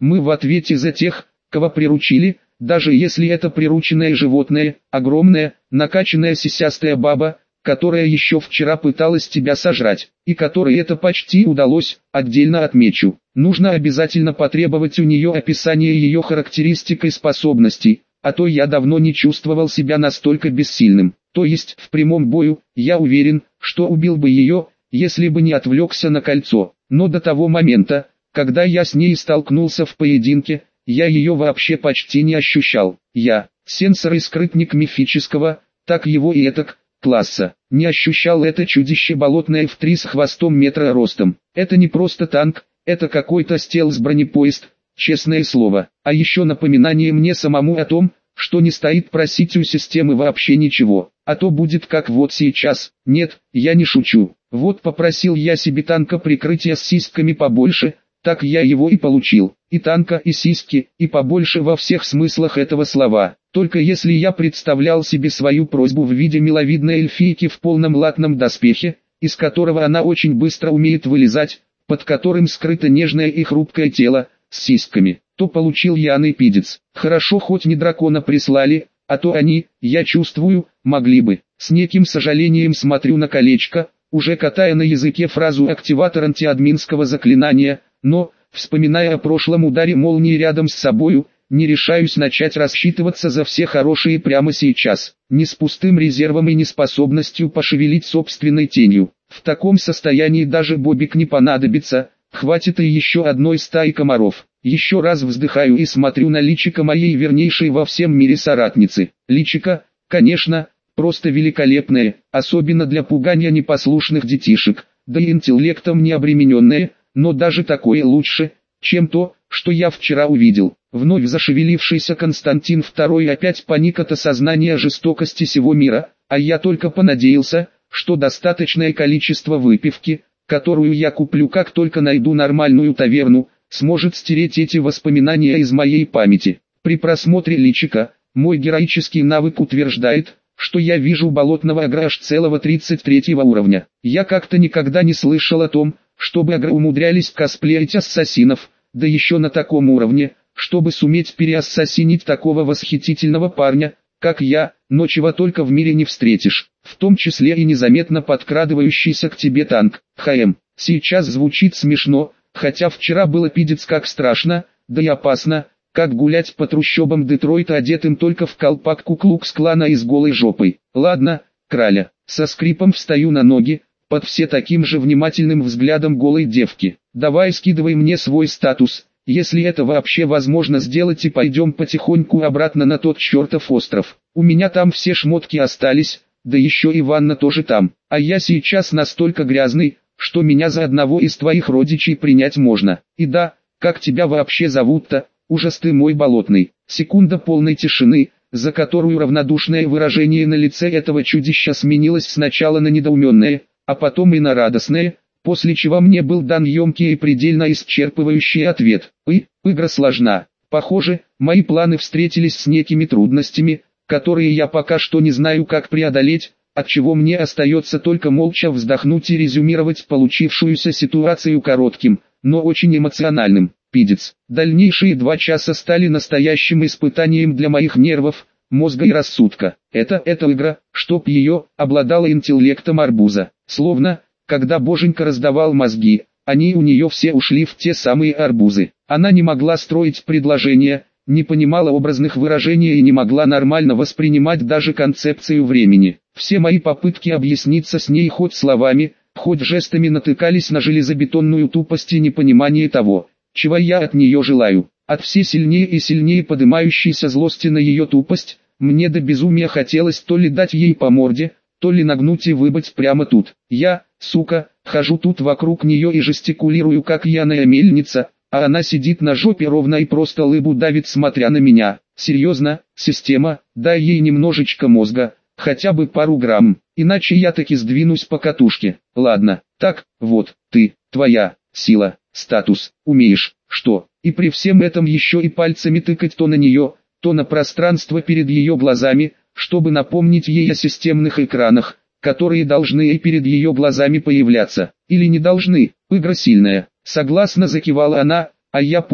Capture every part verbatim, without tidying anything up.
Мы в ответе за тех, кого приручили, даже если это прирученное животное, огромная, накачанная сисястая баба, которая еще вчера пыталась тебя сожрать, и которой это почти удалось, отдельно отмечу. Нужно обязательно потребовать у нее описания ее характеристик и способностей, а то я давно не чувствовал себя настолько бессильным. То есть, в прямом бою, я уверен, что убил бы ее, если бы не отвлекся на кольцо. Но до того момента, когда я с ней столкнулся в поединке, я ее вообще почти не ощущал. Я, сенсор и скрытник мифического, так его и этак, класса, не ощущал это чудище болотное в три с хвостом метра ростом. Это не просто танк, это какой-то стелс-бронепоезд, честное слово. А еще напоминание мне самому о том, что не стоит просить у системы вообще ничего, а то будет как вот сейчас. Нет, я не шучу. Вот попросил я себе танка прикрытия с сиськами побольше, так я его и получил. И танка, и сиськи, и побольше во всех смыслах этого слова. Только если я представлял себе свою просьбу в виде миловидной эльфийки в полном латном доспехе, из которого она очень быстро умеет вылезать, под которым скрыто нежное и хрупкое тело, с сиськами, то получил я пидец. Хорошо хоть не дракона прислали, а то они, я чувствую, могли бы. С неким сожалением смотрю на колечко, уже катая на языке фразу активатор антиадминского заклинания, но, вспоминая о прошлом ударе молнии рядом с собою, не решаюсь начать рассчитываться за все хорошие прямо сейчас, не с пустым резервом и неспособностью пошевелить собственной тенью. В таком состоянии даже бобик не понадобится, хватит и еще одной стаи комаров. Еще раз вздыхаю и смотрю на личико моей вернейшей во всем мире соратницы. Личико, конечно, просто великолепное, особенно для пугания непослушных детишек, да и интеллектом не обремененное, но даже такое лучше, чем то, что я вчера увидел. Вновь зашевелившийся Константин второй опять паник от осознания жестокости сего мира, а я только понадеялся, что достаточное количество выпивки, которую я куплю как только найду нормальную таверну, сможет стереть эти воспоминания из моей памяти. При просмотре личика, мой героический навык утверждает, что я вижу болотного агра аж целого тридцать третьего уровня. Я как-то никогда не слышал о том, чтобы агры умудрялись косплеить ассасинов, да еще на таком уровне, чтобы суметь переассасинить такого восхитительного парня, как я, но чего только в мире не встретишь, в том числе и незаметно подкрадывающийся к тебе танк. ХМ, сейчас звучит смешно, хотя вчера было пиздец как страшно, да и опасно, как гулять по трущобам Детройта одетым только в колпак Ку-Клукс-Клана и с голой жопой. Ладно, краля, со скрипом встаю на ноги, под все таким же внимательным взглядом голой девки. Давай скидывай мне свой статус, если это вообще возможно сделать, и пойдем потихоньку обратно на тот чертов остров. У меня там все шмотки остались, да еще и ванна тоже там, а я сейчас настолько грязный, что меня за одного из твоих родичей принять можно. И да, как тебя вообще зовут-то, ужас ты мой болотный. Секунда полной тишины, за которую равнодушное выражение на лице этого чудища сменилось сначала на недоуменное, а потом и на радостное, после чего мне был дан емкий и предельно исчерпывающий ответ. И, игра сложна. Похоже, мои планы встретились с некими трудностями, которые я пока что не знаю как преодолеть, отчего мне остается только молча вздохнуть и резюмировать получившуюся ситуацию коротким, но очень эмоциональным. Пидец. Дальнейшие два часа стали настоящим испытанием для моих нервов, мозга и рассудка. Это, эта игра, чтоб ее, обладала интеллектом арбуза. Словно, когда боженька раздавал мозги, они у нее все ушли в те самые арбузы. Она не могла строить предложения, не понимала образных выражений и не могла нормально воспринимать даже концепцию времени. Все мои попытки объясниться с ней хоть словами, хоть жестами натыкались на железобетонную тупость и непонимание того, чего я от нее желаю. От все сильнее и сильнее подымающейся злости на ее тупость, мне до безумия хотелось то ли дать ей по морде, то ли нагнуть и выбыть прямо тут. Я, сука, хожу тут вокруг нее и жестикулирую как пьяная мельница, а она сидит на жопе ровно и просто лыбу давит, смотря на меня. Серьезно, система, дай ей немножечко мозга, хотя бы пару грамм, иначе я таки сдвинусь по катушке. Ладно, так, вот, ты, твоя, сила, статус, умеешь, что, и при всем этом еще и пальцами тыкать то на нее, то на пространство перед ее глазами, чтобы напомнить ей о системных экранах, которые должны и перед ее глазами появляться, или не должны. Игра сильная. Согласно закивала она, а я понял,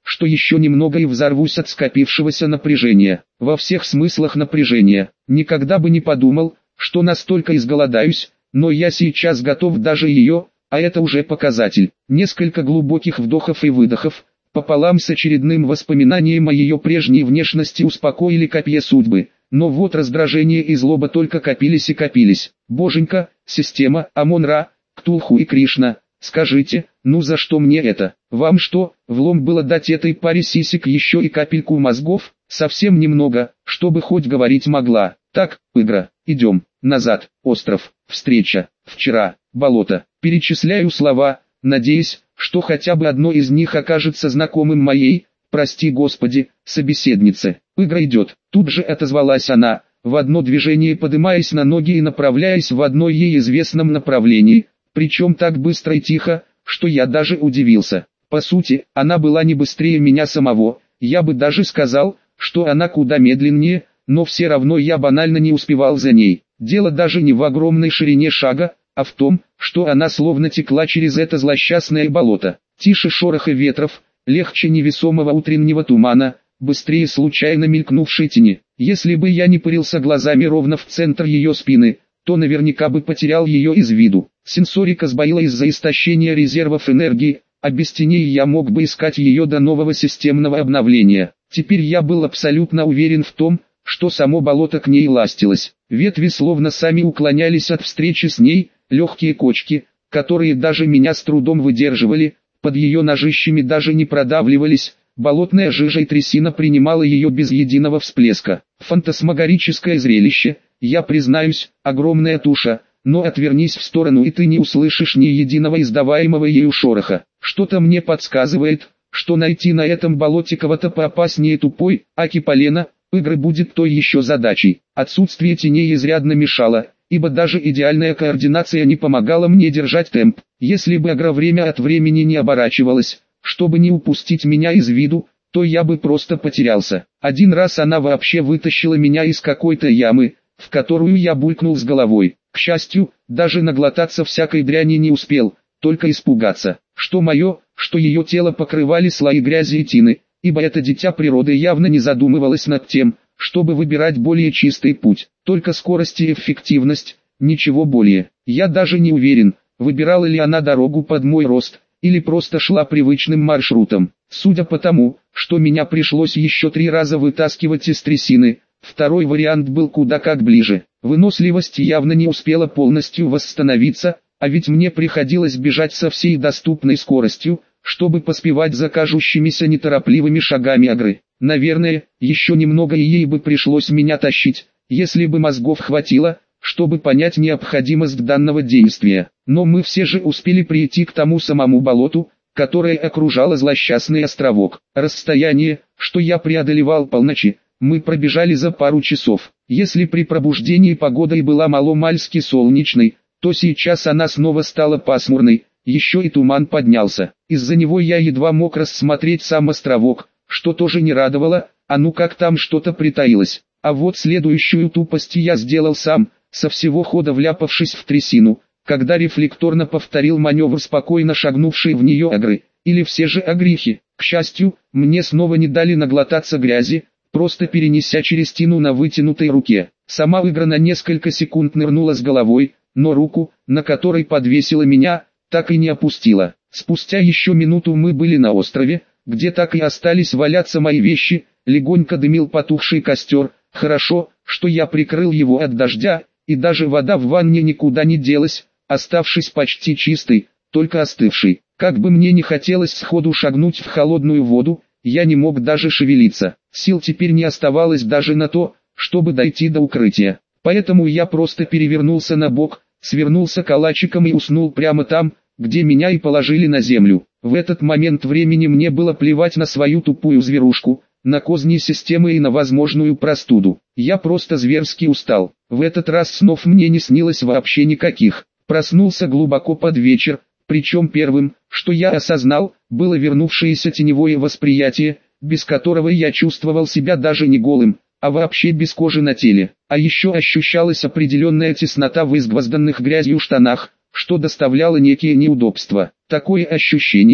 что еще немного и взорвусь от скопившегося напряжения. Во всех смыслах напряжения. Никогда бы не подумал, что настолько изголодаюсь, но я сейчас готов даже ее, а это уже показатель. Несколько глубоких вдохов и выдохов, пополам с очередным воспоминанием о ее прежней внешности успокоили копья судьбы. Но вот раздражение и злоба только копились и копились. Боженька, система, Амон-Ра, Ктулху и Кришна, скажите, ну за что мне это? Вам что, влом было дать этой паре сисек еще и капельку мозгов? Совсем немного, чтобы хоть говорить могла. Так, Игра, идем, назад, остров, встреча, вчера, болото. Перечисляю слова, надеясь, что хотя бы одно из них окажется знакомым моей, прости Господи, собеседнице. Игра идет. Тут же отозвалась она, в одно движение подымаясь на ноги и направляясь в одно ей известном направлении, причем так быстро и тихо, что я даже удивился. По сути, она была не быстрее меня самого, я бы даже сказал, что она куда медленнее, но все равно я банально не успевал за ней. Дело даже не в огромной ширине шага, а в том, что она словно текла через это злосчастное болото. Тише шороха ветров, легче невесомого утреннего тумана, быстрее случайно мелькнувшей тени. Если бы я не пырился глазами ровно в центр ее спины, то наверняка бы потерял ее из виду. Сенсорика сбоила из-за истощения резервов энергии, а без теней я мог бы искать ее до нового системного обновления. Теперь я был абсолютно уверен в том, что само болото к ней ластилось. Ветви словно сами уклонялись от встречи с ней, легкие кочки, которые даже меня с трудом выдерживали, под ее ножищами даже не продавливались. Болотная жижа и трясина принимала ее без единого всплеска. Фантасмагорическое зрелище, я признаюсь, огромная туша, но отвернись в сторону и ты не услышишь ни единого издаваемого ею шороха. Что-то мне подсказывает, что найти на этом болоте кого-то поопаснее тупой, аки полена, игры будет той еще задачей. Отсутствие теней изрядно мешало, ибо даже идеальная координация не помогала мне держать темп. Если бы Агра время от времени не оборачивалась, чтобы не упустить меня из виду, то я бы просто потерялся. Один раз она вообще вытащила меня из какой-то ямы, в которую я булькнул с головой. К счастью, даже наглотаться всякой дряни не успел, только испугаться, что мое, что ее тело покрывали слои грязи и тины, ибо это дитя природы явно не задумывалось над тем, чтобы выбирать более чистый путь, только скорость и эффективность, ничего более. Я даже не уверен, выбирала ли она дорогу под мой рост, или просто шла привычным маршрутом. Судя по тому, что меня пришлось еще три раза вытаскивать из трясины, второй вариант был куда как ближе. Выносливость явно не успела полностью восстановиться, а ведь мне приходилось бежать со всей доступной скоростью, чтобы поспевать за кажущимися неторопливыми шагами Агры. Наверное, еще немного и ей бы пришлось меня тащить, если бы мозгов хватило, чтобы понять необходимость данного действия. Но мы все же успели прийти к тому самому болоту, которое окружало злосчастный островок. Расстояние, что я преодолевал полночи, мы пробежали за пару часов. Если при пробуждении погода и была маломальски солнечной, то сейчас она снова стала пасмурной, еще и туман поднялся. Из-за него я едва мог рассмотреть сам островок, что тоже не радовало, а ну как там что-то притаилось. А вот следующую тупость я сделал сам, со всего хода вляпавшись в трясину, когда рефлекторно повторил маневр спокойно шагнувшей в нее Агры, или все же Агрихи. К счастью, мне снова не дали наглотаться грязи, просто перенеся через тину на вытянутой руке. Сама Игра на несколько секунд нырнула с головой, но руку, на которой подвесила меня, так и не опустила. Спустя еще минуту мы были на острове, где так и остались валяться мои вещи, легонько дымил потухший костер. Хорошо, что я прикрыл его от дождя, и даже вода в ванне никуда не делась, оставшись почти чистой, только остывшей. Как бы мне не хотелось сходу шагнуть в холодную воду, я не мог даже шевелиться. Сил теперь не оставалось даже на то, чтобы дойти до укрытия. Поэтому я просто перевернулся на бок, свернулся калачиком и уснул прямо там, где меня и положили на землю. В этот момент времени мне было плевать на свою тупую зверушку, на козни системы и на возможную простуду. Я просто зверски устал. В этот раз снов мне не снилось вообще никаких. Проснулся глубоко под вечер, причем первым, что я осознал, было вернувшееся теневое восприятие, без которого я чувствовал себя даже не голым, а вообще без кожи на теле. А еще ощущалась определенная теснота в изгвозданных грязью штанах, что доставляло некие неудобства. Такое ощущение,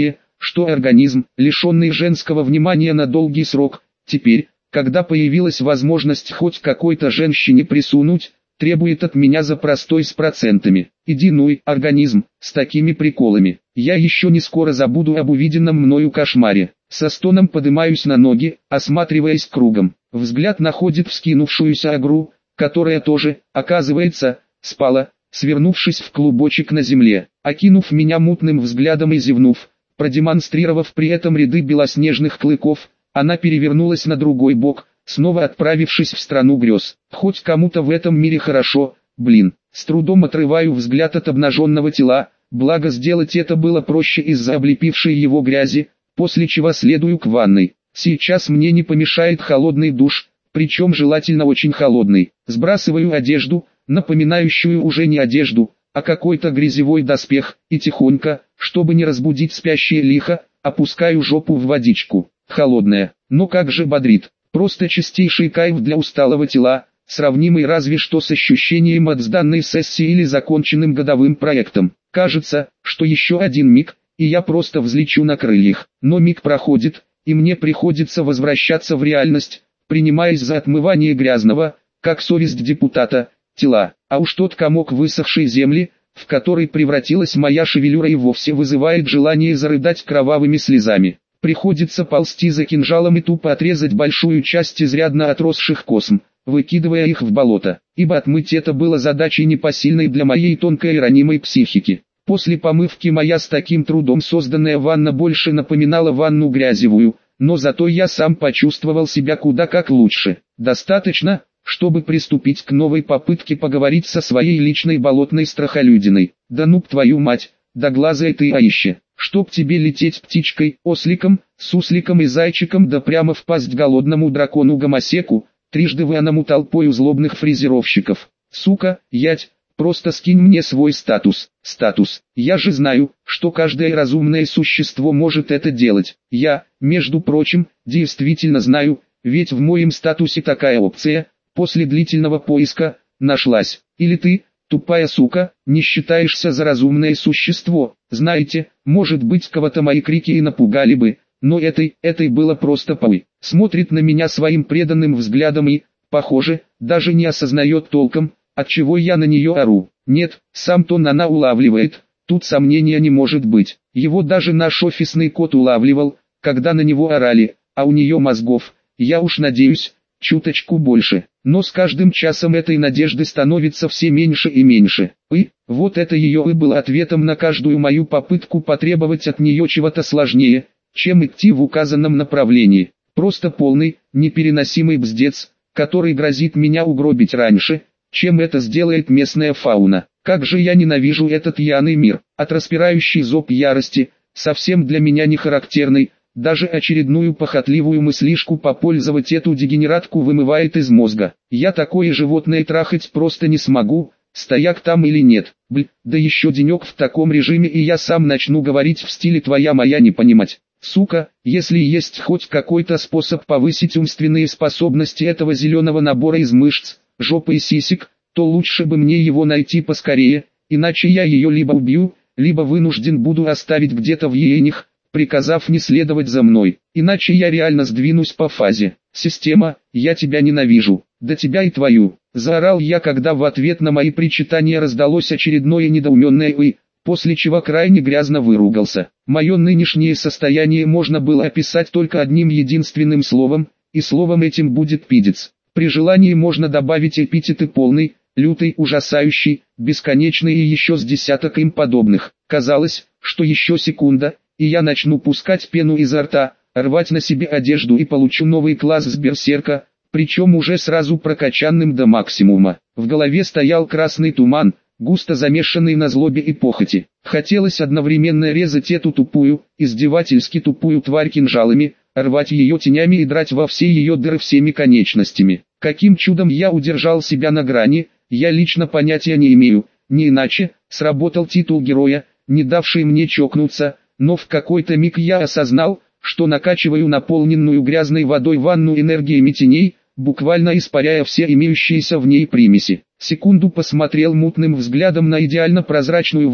что организм, лишенный женского внимания на долгий срок, теперь, когда появилась возможность хоть какой-то женщине присунуть, требует от меня за простой с процентами. Иди нуй, организм, с такими приколами. Я еще не скоро забуду об увиденном мною кошмаре. Со стоном подымаюсь на ноги, осматриваясь кругом. Взгляд находит вскинувшуюся агру, которая тоже, оказывается, спала, свернувшись в клубочек на земле. Окинув меня мутным взглядом и зевнув, продемонстрировав при этом ряды белоснежных клыков, она перевернулась на другой бок, снова отправившись в страну грез. Хоть кому-то в этом мире хорошо, блин. С трудом отрываю взгляд от обнаженного тела, благо сделать это было проще из-за облепившей его грязи, после чего следую к ванной. Сейчас мне не помешает холодный душ, причем желательно очень холодный. Сбрасываю одежду, напоминающую уже не одежду, а какой-то грязевой доспех, и тихонько, чтобы не разбудить спящее лихо, опускаю жопу в водичку. Холодная, но как же бодрит. Просто чистейший кайф для усталого тела, сравнимый разве что с ощущением от сданной сессии или законченным годовым проектом. Кажется, что еще один миг, и я просто взлечу на крыльях. Но миг проходит, и мне приходится возвращаться в реальность, принимаясь за отмывание грязного, как совесть депутата, тела. А уж тот комок высохшей земли, в который превратилась моя шевелюра, и вовсе вызывает желание зарыдать кровавыми слезами. Приходится ползти за кинжалом и тупо отрезать большую часть изрядно отросших косм, выкидывая их в болото, ибо отмыть это было задачей непосильной для моей тонкой и ранимой психики. После помывки моя с таким трудом созданная ванна больше напоминала ванну грязевую, но зато я сам почувствовал себя куда как лучше. Достаточно, чтобы приступить к новой попытке поговорить со своей личной болотной страхолюдиной. Да ну твою мать, да глаза ты аище. Чтоб тебе лететь птичкой, осликом, сусликом и зайчиком, да прямо в пасть голодному дракону-гомосеку, трижды выному толпою злобных фрезеровщиков. Сука, ять, просто скинь мне свой статус. Статус. Я же знаю, что каждое разумное существо может это делать. Я, между прочим, действительно знаю, ведь в моем статусе такая опция, после длительного поиска, нашлась. Или ты, тупая сука, не считаешься за разумное существо? Знаете, может быть, кого-то мои крики и напугали бы, но этой, этой было просто пой. Смотрит на меня своим преданным взглядом и, похоже, даже не осознает толком, отчего я на нее ору. Нет, сам тон она улавливает, тут сомнения не может быть. Его даже наш офисный кот улавливал, когда на него орали, а у нее мозгов, я уж надеюсь, чуточку больше. Но с каждым часом этой надежды становится все меньше и меньше. И, вот это ее и было ответом на каждую мою попытку потребовать от нее чего-то сложнее, чем идти в указанном направлении. Просто полный, непереносимый бздец, который грозит меня угробить раньше, чем это сделает местная фауна. Как же я ненавижу этот яный мир, от распирающий зоб ярости, совсем для меня не характерный. Даже очередную похотливую мыслишку попользовать эту дегенератку вымывает из мозга. Я такое животное трахать просто не смогу, стояк там или нет. Бл, да еще денек в таком режиме, и я сам начну говорить в стиле «твоя моя не понимать». Сука, если есть хоть какой-то способ повысить умственные способности этого зеленого набора из мышц, жопы и сисек, то лучше бы мне его найти поскорее, иначе я ее либо убью, либо вынужден буду оставить где-то в ейнях, приказав не следовать за мной, иначе я реально сдвинусь по фазе. «Система, я тебя ненавижу, да тебя и твою», — заорал я, когда в ответ на мои причитания раздалось очередное недоуменное «и», после чего крайне грязно выругался. Мое нынешнее состояние можно было описать только одним единственным словом, и словом этим будет пидец. При желании можно добавить эпитеты полный, лютый, ужасающий, бесконечный и еще с десяток им подобных. Казалось, что еще секунда, и я начну пускать пену изо рта, рвать на себе одежду и получу новый класс с берсерка, причем уже сразу прокачанным до максимума. В голове стоял красный туман, густо замешанный на злобе и похоти. Хотелось одновременно резать эту тупую, издевательски тупую тварь кинжалами, рвать ее тенями и драть во все ее дыры всеми конечностями. Каким чудом я удержал себя на грани, я лично понятия не имею, не иначе, сработал титул героя, не давший мне чокнуться, но в какой-то миг я осознал, что накачиваю наполненную грязной водой ванну энергиями теней, буквально испаряя все имеющиеся в ней примеси. Секунду посмотрел мутным взглядом на идеально прозрачную воду,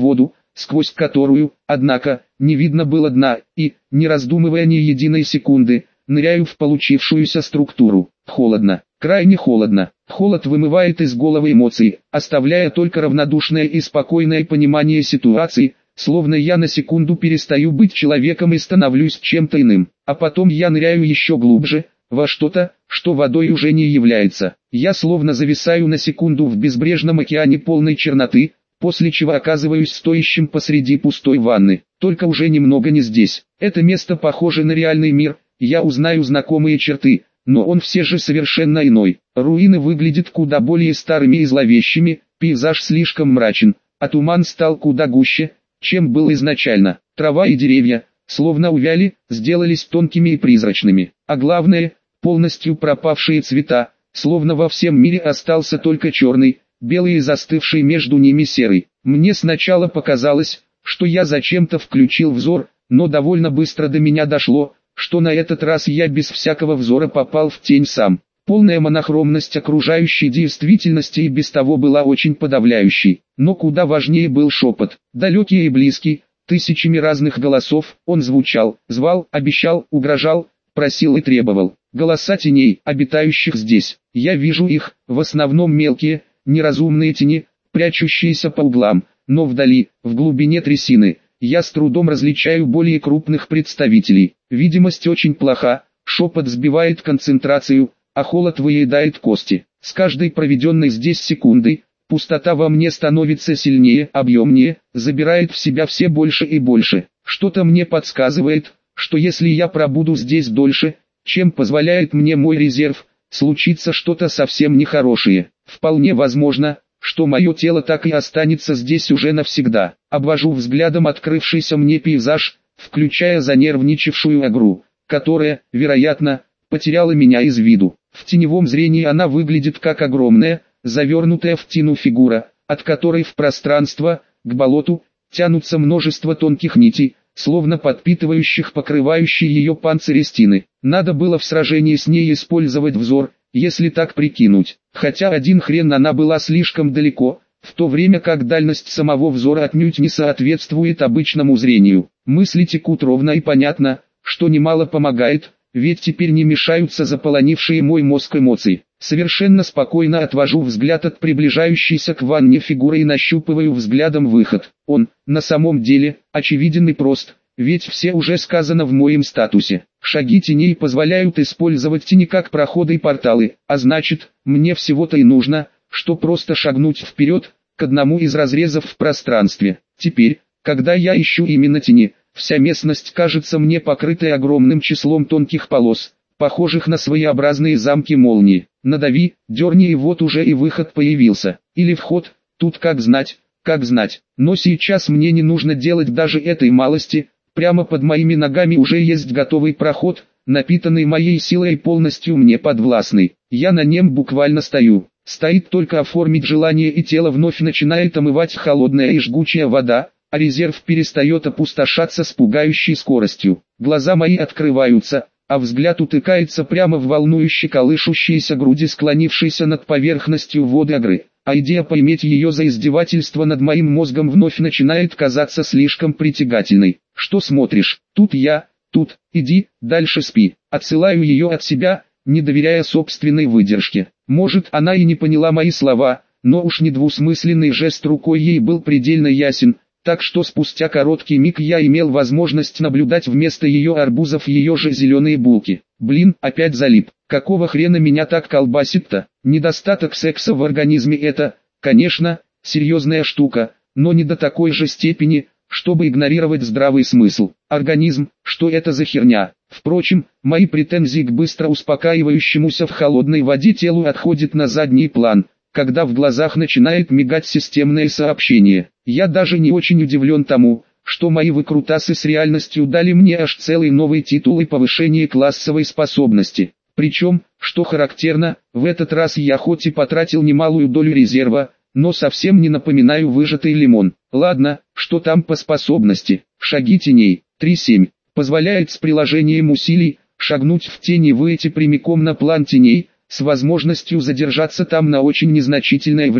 сквозь которую, однако, не видно было дна, и, не раздумывая ни единой секунды, ныряю в получившуюся структуру. Холодно, крайне холодно. Холод вымывает из головы эмоции, оставляя только равнодушное и спокойное понимание ситуации, словно я на секунду перестаю быть человеком и становлюсь чем-то иным. А потом я ныряю еще глубже, во что-то, что водой уже не является. Я словно зависаю на секунду в безбрежном океане полной черноты, после чего оказываюсь стоящим посреди пустой ванны, только уже немного не здесь. Это место похоже на реальный мир, я узнаю знакомые черты, но он все же совершенно иной. Руины выглядят куда более старыми и зловещими, пейзаж слишком мрачен, а туман стал куда гуще, чем был изначально. Трава и деревья, словно увяли, сделались тонкими и призрачными, а главное, полностью пропавшие цвета, словно во всем мире остался только черный, белый и застывший между ними серый. Мне сначала показалось, что я зачем-то включил взор, но довольно быстро до меня дошло, что на этот раз я без всякого взора попал в тень сам. Полная монохромность окружающей действительности и без того была очень подавляющей, но куда важнее был шепот, далекий и близкий, тысячами разных голосов, он звучал, звал, обещал, угрожал, просил и требовал. Голоса теней, обитающих здесь, я вижу их, в основном мелкие, неразумные тени, прячущиеся по углам, но вдали, в глубине трясины, я с трудом различаю более крупных представителей. Видимость очень плоха, шепот сбивает концентрацию, а холод выедает кости. С каждой проведенной здесь секундой, пустота во мне становится сильнее, объемнее, забирает в себя все больше и больше. Что-то мне подсказывает, что если я пробуду здесь дольше, чем позволяет мне мой резерв, случится что-то совсем нехорошее. Вполне возможно, что мое тело так и останется здесь уже навсегда. Обвожу взглядом открывшийся мне пейзаж, включая занервничавшую Агру, которая, вероятно, потеряла меня из виду. В теневом зрении она выглядит как огромная, завернутая в тину фигура, от которой в пространство, к болоту, тянутся множество тонких нитей, словно подпитывающих покрывающие ее панцирь стены. Надо было в сражении с ней использовать взор, если так прикинуть, хотя один хрен она была слишком далеко, в то время как дальность самого взора отнюдь не соответствует обычному зрению. Мысли текут ровно и понятно, что немало помогает, ведь теперь не мешаются заполонившие мой мозг эмоции. Совершенно спокойно отвожу взгляд от приближающейся к ванне фигуры и нащупываю взглядом выход. Он, на самом деле, очевиден и прост, ведь все уже сказано в моем статусе. Шаги теней позволяют использовать тени как проходы и порталы, а значит, мне всего-то и нужно, что просто шагнуть вперед, к одному из разрезов в пространстве. Теперь, когда я ищу именно тени, вся местность кажется мне покрытой огромным числом тонких полос, похожих на своеобразные замки молнии. Надави, дерни, и вот уже и выход появился. Или вход, тут как знать, как знать. Но сейчас мне не нужно делать даже этой малости, прямо под моими ногами уже есть готовый проход, напитанный моей силой и полностью мне подвластный. Я на нем буквально стою. Стоит только оформить желание, и тело вновь начинает омывать холодная и жгучая вода, а резерв перестает опустошаться с пугающей скоростью. Глаза мои открываются, а взгляд утыкается прямо в волнующе колышущиеся груди, склонившиеся над поверхностью воды Агры. А идея поиметь ее за издевательство над моим мозгом вновь начинает казаться слишком притягательной. Что смотришь? Тут я, тут, иди, дальше спи. Отсылаю ее от себя, не доверяя собственной выдержке. Может, она и не поняла мои слова, но уж недвусмысленный жест рукой ей был предельно ясен, так что спустя короткий миг я имел возможность наблюдать вместо ее арбузов ее же зеленые булки. Блин, опять залип. Какого хрена меня так колбасит-то? Недостаток секса в организме — это, конечно, серьезная штука, но не до такой же степени, чтобы игнорировать здравый смысл. Организм, что это за херня? Впрочем, мои претензии к быстро успокаивающемуся в холодной воде телу отходят на задний план, когда в глазах начинает мигать системное сообщение. Я даже не очень удивлен тому, что мои выкрутасы с реальностью дали мне аж целый новый титул и повышение классовой способности. Причем, что характерно, в этот раз я хоть и потратил немалую долю резерва, но совсем не напоминаю выжатый лимон. Ладно, что там по способности? Шаги теней, три семь, позволяет с приложением усилий, шагнуть в тени и выйти прямиком на план теней, с возможностью задержаться там на очень незначительное время.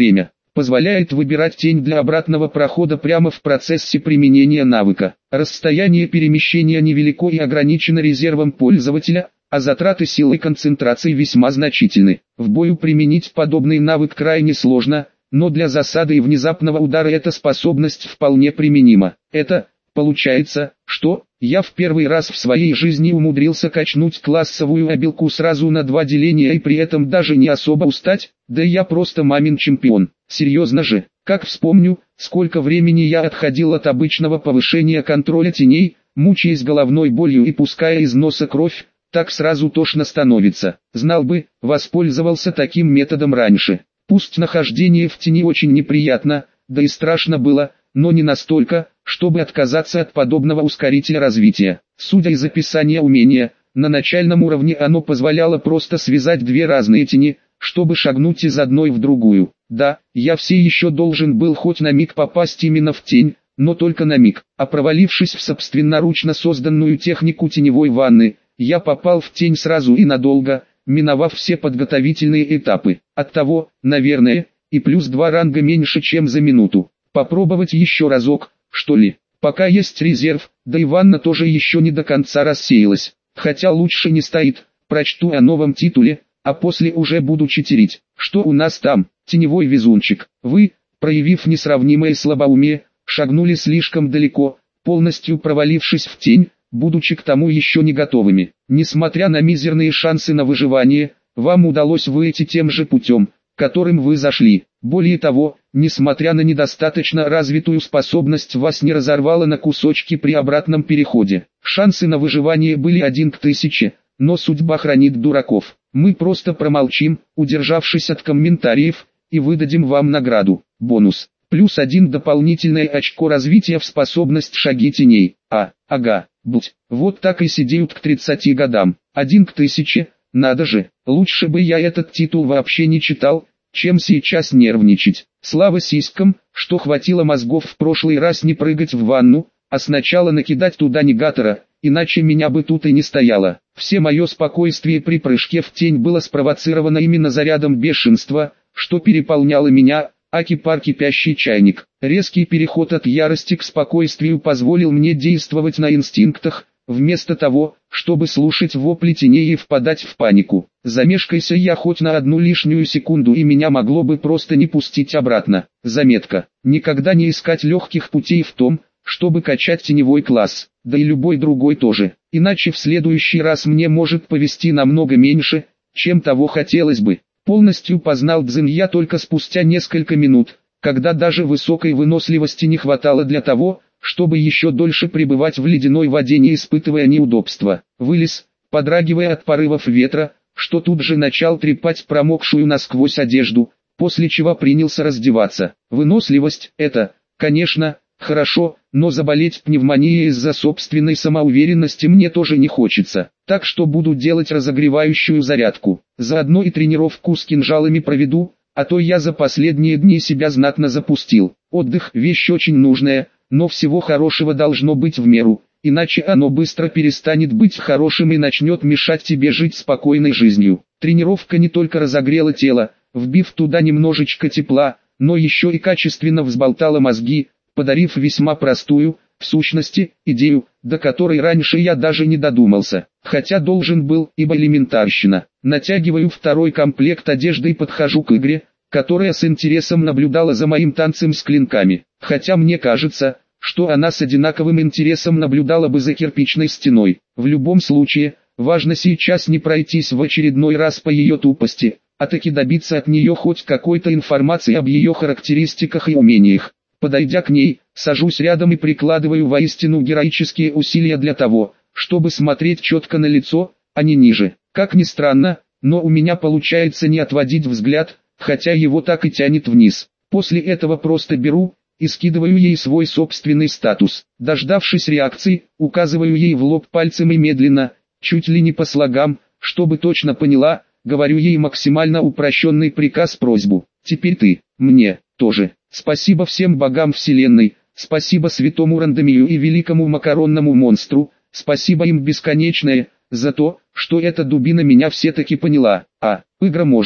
Позволяет выбирать тень для обратного прохода прямо в процессе применения навыка. Расстояние перемещения невелико и ограничено резервом пользователя, а затраты сил и концентрации весьма значительны. В бою применить подобный навык крайне сложно, но для засады и внезапного удара эта способность вполне применима. Это, получается, что, я в первый раз в своей жизни умудрился качнуть классовую обилку сразу на два деления и при этом даже не особо устать, да я просто мамин чемпион. Серьезно же, как вспомню, сколько времени я отходил от обычного повышения контроля теней, мучаясь головной болью и пуская из носа кровь, так сразу тошно становится. Знал бы, воспользовался таким методом раньше. Пусть нахождение в тени очень неприятно, да и страшно было, но не настолько, чтобы отказаться от подобного ускорителя развития. Судя из описания умения, на начальном уровне оно позволяло просто связать две разные тени, чтобы шагнуть из одной в другую. Да, я все еще должен был хоть на миг попасть именно в тень, но только на миг. А провалившись в собственноручно созданную технику теневой ванны, я попал в тень сразу и надолго, миновав все подготовительные этапы. Оттого, наверное, и плюс два ранга меньше, чем за минуту. Попробовать еще разок, что ли? Пока есть резерв, да и ванна тоже еще не до конца рассеялась. Хотя лучше не стоит, прочту о новом титуле, а после уже буду читерить. Что у нас там, теневой везунчик? Вы, проявив несравнимое слабоумие, шагнули слишком далеко, полностью провалившись в тень, будучи к тому еще не готовыми. Несмотря на мизерные шансы на выживание, вам удалось выйти тем же путем, которым вы зашли. Более того, несмотря на недостаточно развитую способность, вас не разорвало на кусочки при обратном переходе. Шансы на выживание были один к тысяче, но судьба хранит дураков. Мы просто промолчим, удержавшись от комментариев, и выдадим вам награду. Бонус. Плюс один дополнительное очко развития в способность шаги теней. А, ага, будь. Вот так и сидеют к тридцати годам. Один к тысяче, надо же. Лучше бы я этот титул вообще не читал, чем сейчас нервничать. Слава сиськам, что хватило мозгов в прошлый раз не прыгать в ванну, а сначала накидать туда негатора, иначе меня бы тут и не стояло. Все мое спокойствие при прыжке в тень было спровоцировано именно зарядом бешенства, что переполняло меня, аки-пар кипящий чайник. Резкий переход от ярости к спокойствию позволил мне действовать на инстинктах, вместо того, чтобы слушать вопли теней и впадать в панику. Замешкайся я хоть на одну лишнюю секунду, и меня могло бы просто не пустить обратно. Заметка. Никогда не искать легких путей в том, чтобы качать теневой класс, да и любой другой тоже. Иначе в следующий раз мне может повести намного меньше, чем того хотелось бы. Полностью познал дзен я только спустя несколько минут, когда даже высокой выносливости не хватало для того, чтобы еще дольше пребывать в ледяной воде, не испытывая неудобства. Вылез, подрагивая от порывов ветра, что тут же начал трепать промокшую насквозь одежду, после чего принялся раздеваться. Выносливость – это, конечно, хорошо, но заболеть пневмонией из-за собственной самоуверенности мне тоже не хочется. Так что буду делать разогревающую зарядку. Заодно и тренировку с кинжалами проведу, а то я за последние дни себя знатно запустил. Отдых – вещь очень нужная, но всего хорошего должно быть в меру, иначе оно быстро перестанет быть хорошим и начнет мешать тебе жить спокойной жизнью. Тренировка не только разогрела тело, вбив туда немножечко тепла, но еще и качественно взболтала мозги, подарив весьма простую, в сущности, идею, до которой раньше я даже не додумался, хотя должен был, ибо элементарщина. Натягиваю второй комплект одежды и подхожу к Игре, которая с интересом наблюдала за моим танцем с клинками, хотя мне кажется, что она с одинаковым интересом наблюдала бы за кирпичной стеной. В любом случае, важно сейчас не пройтись в очередной раз по ее тупости, а таки добиться от нее хоть какой-то информации об ее характеристиках и умениях. Подойдя к ней, сажусь рядом и прикладываю воистину героические усилия для того, чтобы смотреть четко на лицо, а не ниже. Как ни странно, но у меня получается не отводить взгляд, хотя его так и тянет вниз. После этого просто беру и скидываю ей свой собственный статус. Дождавшись реакции, указываю ей в лоб пальцем и медленно, чуть ли не по слогам, чтобы точно поняла, говорю ей максимально упрощенный приказ-просьбу. Теперь ты, мне, тоже. Спасибо всем богам вселенной, спасибо святому Рандомию и великому макаронному монстру, спасибо им бесконечное, за то, что эта дубина меня все-таки поняла. А, Игра может,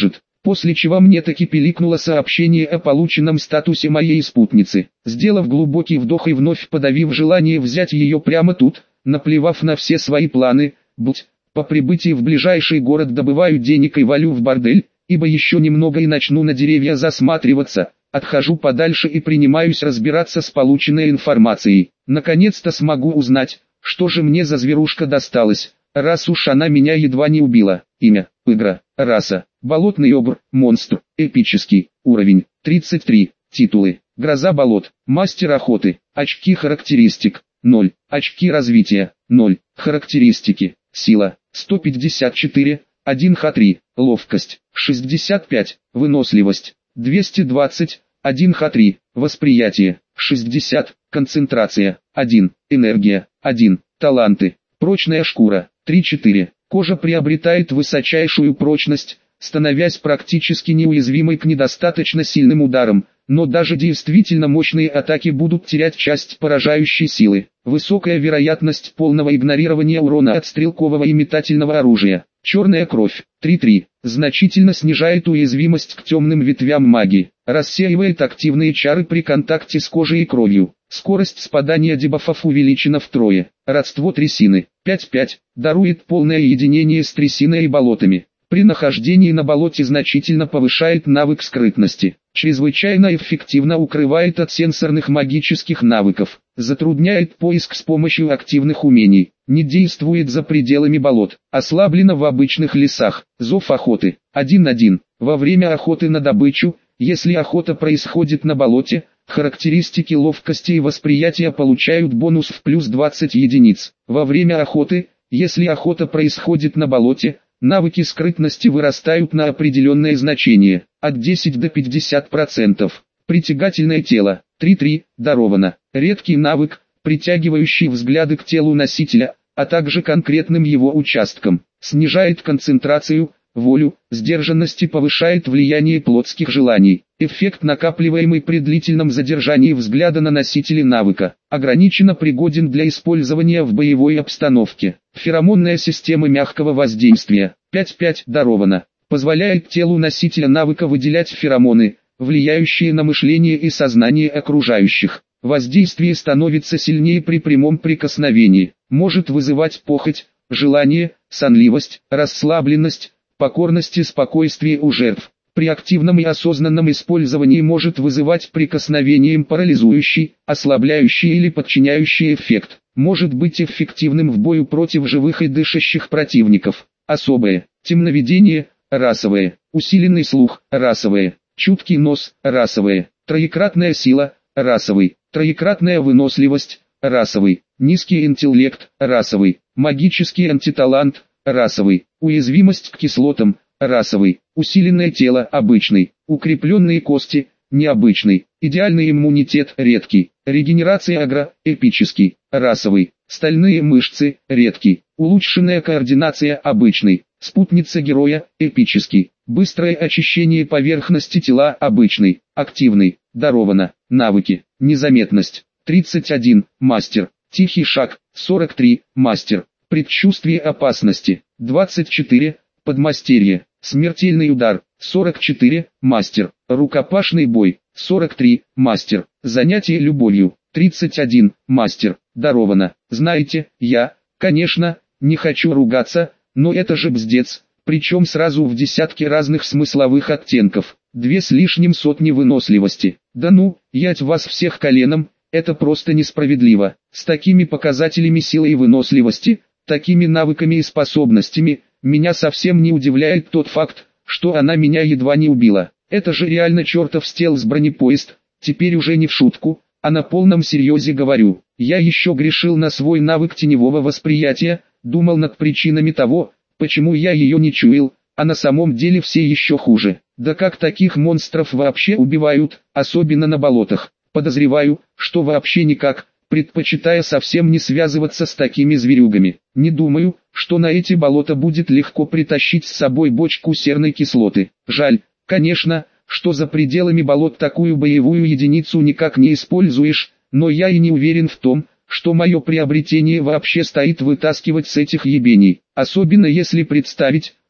После чего мне таки пиликнуло сообщение о полученном статусе моей спутницы. Сделав глубокий вдох и вновь подавив желание взять ее прямо тут, наплевав на все свои планы, будь, по прибытии в ближайший город добываю денег и валю в бордель, ибо еще немного и начну на деревья засматриваться, отхожу подальше и принимаюсь разбираться с полученной информацией. Наконец-то смогу узнать, что же мне за зверушка досталась, раз уж она меня едва не убила. Имя, игра, раса, болотный обр, монстр, эпический, уровень, тридцать три, титулы, гроза болот, мастер охоты, очки характеристик, ноль, очки развития, ноль, характеристики, сила, сто пятьдесят четыре, один ха три, ловкость, шестьдесят пять, выносливость, двести двадцать, один ха три, восприятие, шестьдесят, концентрация, один, энергия, один, таланты, прочная шкура, три-четыре, кожа приобретает высочайшую прочность, становясь практически неуязвимой к недостаточно сильным ударам, но даже действительно мощные атаки будут терять часть поражающей силы. Высокая вероятность полного игнорирования урона от стрелкового и метательного оружия. Черная кровь, три-три, значительно снижает уязвимость к темным ветвям магии. Рассеивает активные чары при контакте с кожей и кровью. Скорость спадания дебафов увеличена втрое. Родство трясины, пять-пять, дарует полное единение с трясиной и болотами. При нахождении на болоте значительно повышает навык скрытности. Чрезвычайно эффективно укрывает от сенсорных магических навыков. Затрудняет поиск с помощью активных умений. Не действует за пределами болот. Ослаблено в обычных лесах. Зов охоты. один-один. Во время охоты на добычу, если охота происходит на болоте, характеристики ловкости и восприятия получают бонус в плюс двадцать единиц. Во время охоты, если охота происходит на болоте, навыки скрытности вырастают на определенное значение, от десяти до пятидесяти процентов. Притягательное тело, три-три, даровано. Редкий навык, притягивающий взгляды к телу носителя, а также конкретным его участкам. Снижает концентрацию, волю, сдержанность и повышает влияние плотских желаний. Эффект, накапливаемый при длительном задержании взгляда на носителе навыка, ограниченно пригоден для использования в боевой обстановке. Феромонная система мягкого воздействия, пять-пять, дарована. Позволяет телу носителя навыка выделять феромоны, влияющие на мышление и сознание окружающих. Воздействие становится сильнее при прямом прикосновении. Может вызывать похоть, желание, сонливость, расслабленность, покорность и спокойствие у жертв. При активном и осознанном использовании может вызывать прикосновением парализующий, ослабляющий или подчиняющий эффект. Может быть эффективным в бою против живых и дышащих противников. Особое. Темновидение, расовое. Усиленный слух, расовое. Чуткий нос, расовое. Троекратная сила, расовый. Троекратная выносливость, расовый. Низкий интеллект, расовый. Магический антиталант, расовый. Уязвимость к кислотам, расовый. Усиленное тело, обычный. Укрепленные кости, необычный. Идеальный иммунитет, редкий. Регенерация агро, эпический, расовый. Стальные мышцы, редкий. Улучшенная координация, обычный. Спутница героя, эпический. Быстрое очищение поверхности тела, обычный. Активный, даровано. Навыки. Незаметность, тридцать один, мастер. Тихий шаг, сорок три, мастер. Предчувствие опасности, двадцать четыре, подмастерье. Смертельный удар, сорок четыре, мастер. Рукопашный бой, сорок три, мастер. Занятие любовью, тридцать один, мастер. Даровано. Знаете, я, конечно, не хочу ругаться, но это же бздец, причем сразу в десятки разных смысловых оттенков. Две с лишним сотни выносливости. Да ну, ять вас всех коленом, это просто несправедливо. С такими показателями силы и выносливости, такими навыками и способностями, меня совсем не удивляет тот факт, что она меня едва не убила. Это же реально чертов стелс-бронепоезд, теперь уже не в шутку, а на полном серьезе говорю. Я еще грешил на свой навык теневого восприятия, думал над причинами того, почему я ее не чуял, а на самом деле все еще хуже. Да как таких монстров вообще убивают, особенно на болотах? Подозреваю, что вообще никак, предпочитая совсем не связываться с такими зверюгами. Не думаю, что на эти болота будет легко притащить с собой бочку серной кислоты. Жаль, конечно, что за пределами болот такую боевую единицу никак не используешь, но я и не уверен в том, что мое приобретение вообще стоит вытаскивать с этих ебеней. Особенно если представить,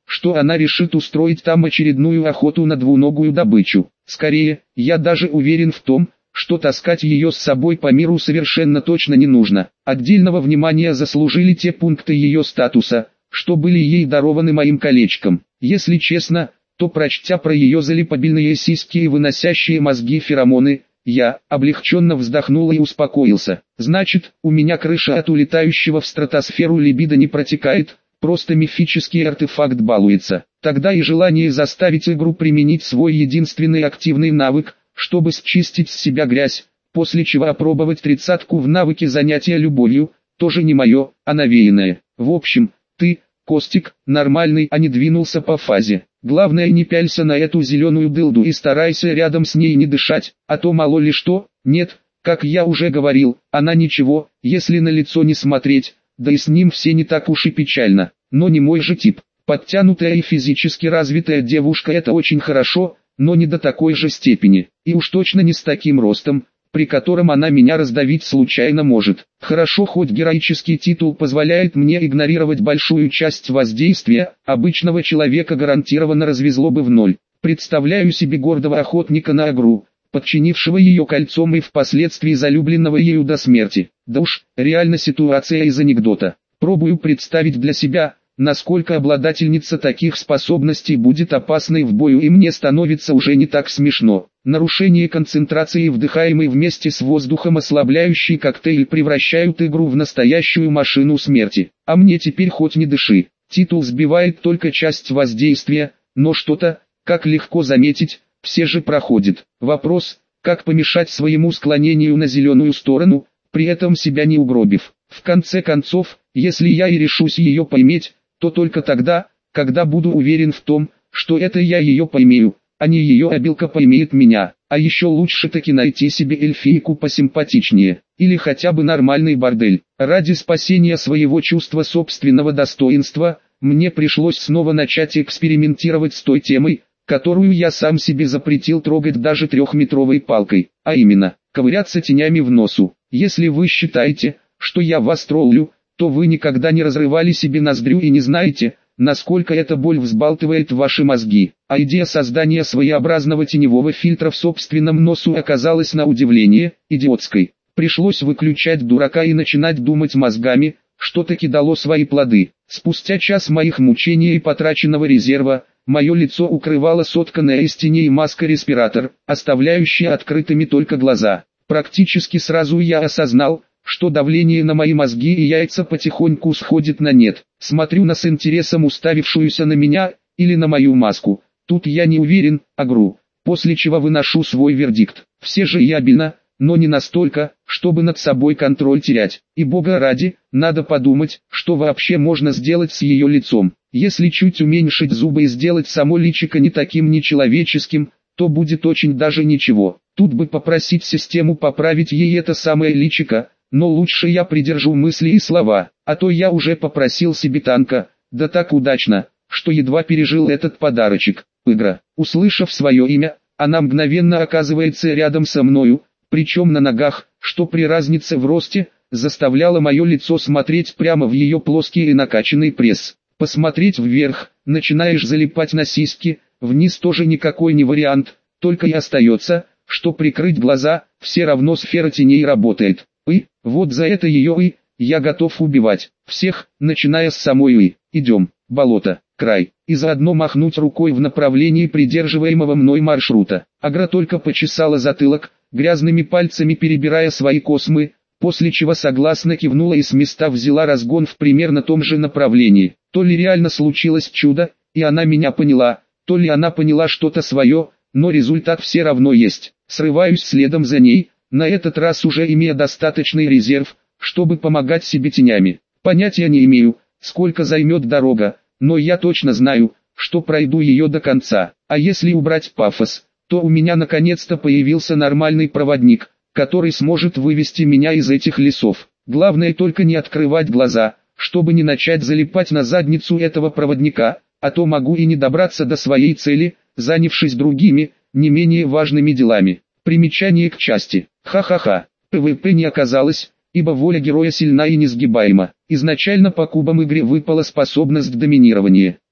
что она решит устроить там очередную охоту на двуногую добычу. Скорее, я даже уверен в том, что таскать ее с собой по миру совершенно точно не нужно. Отдельного внимания заслужили те пункты ее статуса, что были ей дарованы моим колечком. Если честно, то прочтя про ее залипабельные сиськи и выносящие мозги феромоны, я облегченно вздохнул и успокоился. Значит, у меня крыша от улетающего в стратосферу либидо не протекает, просто мифический артефакт балуется. Тогда и желание заставить игру применить свой единственный активный навык, чтобы счистить с себя грязь, после чего опробовать тридцатку в навыке занятия любовью, тоже не мое, а навеянное. В общем, ты, Костик, нормальный, а не двинулся по фазе. Главное, не пялься на эту зеленую дылду и старайся рядом с ней не дышать, а то мало ли что. Нет, как я уже говорил, она ничего, если на лицо не смотреть, да и с ним все не так уж и печально, но не мой же тип. Подтянутая и физически развитая девушка — это очень хорошо, но не до такой же степени, и уж точно не с таким ростом, при котором она меня раздавить случайно может. Хорошо, хоть героический титул позволяет мне игнорировать большую часть воздействия, обычного человека гарантированно развезло бы в ноль. Представляю себе гордого охотника на агру, подчинившего ее кольцом и впоследствии залюбленного ею до смерти. Да уж, реально ситуация из анекдота. Пробую представить для себя, насколько обладательница таких способностей будет опасной в бою, и мне становится уже не так смешно. Нарушение концентрации и вдыхаемый вместе с воздухом ослабляющий коктейль превращают игру в настоящую машину смерти. А мне теперь хоть не дыши. Титул сбивает только часть воздействия, но что-то, как легко заметить, все же проходит. Вопрос, как помешать своему склонению на зеленую сторону, при этом себя не угробив. В конце концов, если я и решусь ее поиметь, то только тогда, когда буду уверен в том, что это я ее поймею, а не ее обилка поймеет меня. А еще лучше таки найти себе эльфийку посимпатичнее, или хотя бы нормальный бордель. Ради спасения своего чувства собственного достоинства, мне пришлось снова начать экспериментировать с той темой, которую я сам себе запретил трогать даже трехметровой палкой, а именно, ковыряться тенями в носу. Если вы считаете, что я вас троллю, то вы никогда не разрывали себе ноздрю и не знаете, насколько эта боль взбалтывает ваши мозги. А идея создания своеобразного теневого фильтра в собственном носу оказалась на удивление идиотской. Пришлось выключать дурака и начинать думать мозгами, что таки дало свои плоды. Спустя час моих мучений и потраченного резерва, мое лицо укрывало сотканная из теней маска-респиратор, оставляющая открытыми только глаза. Практически сразу я осознал, что давление на мои мозги и яйца потихоньку сходит на нет. Смотрю на с интересом уставившуюся на меня, или на мою маску. Тут я не уверен, агру. После чего выношу свой вердикт. Все же ябельно, но не настолько, чтобы над собой контроль терять. И бога ради, надо подумать, что вообще можно сделать с ее лицом. Если чуть уменьшить зубы и сделать само личико не таким нечеловеческим, то будет очень даже ничего. Тут бы попросить систему поправить ей это самое личико, но лучше я придержу мысли и слова, а то я уже попросил себе танка, да так удачно, что едва пережил этот подарочек. Игра. Услышав свое имя, она мгновенно оказывается рядом со мною, причем на ногах, что при разнице в росте, заставляло мое лицо смотреть прямо в ее плоский и накачанный пресс. Посмотреть вверх, начинаешь залипать на сиськи, вниз тоже никакой не вариант, только и остается, что прикрыть глаза, все равно сфера теней работает. И, вот за это ее и, я готов убивать, всех, начиная с самой и. Идем, болото, край, и заодно махнуть рукой в направлении придерживаемого мной маршрута. Агра только почесала затылок, грязными пальцами перебирая свои космы, после чего согласно кивнула и с места взяла разгон в примерно том же направлении. То ли реально случилось чудо, и она меня поняла, то ли она поняла что-то свое, но результат все равно есть. Срываюсь следом за ней, на этот раз уже имея достаточный резерв, чтобы помогать себе тенями. Понятия не имею, сколько займет дорога, но я точно знаю, что пройду ее до конца. А если убрать пафос, то у меня наконец-то появился нормальный проводник, который сможет вывести меня из этих лесов. Главное только не открывать глаза, чтобы не начать залипать на задницу этого проводника, а то могу и не добраться до своей цели, занявшись другими, не менее важными делами. Примечание к части. Ха-ха-ха. ПВП не оказалось, ибо воля героя сильна и несгибаема. Изначально по кубам игре выпала способность доминирования.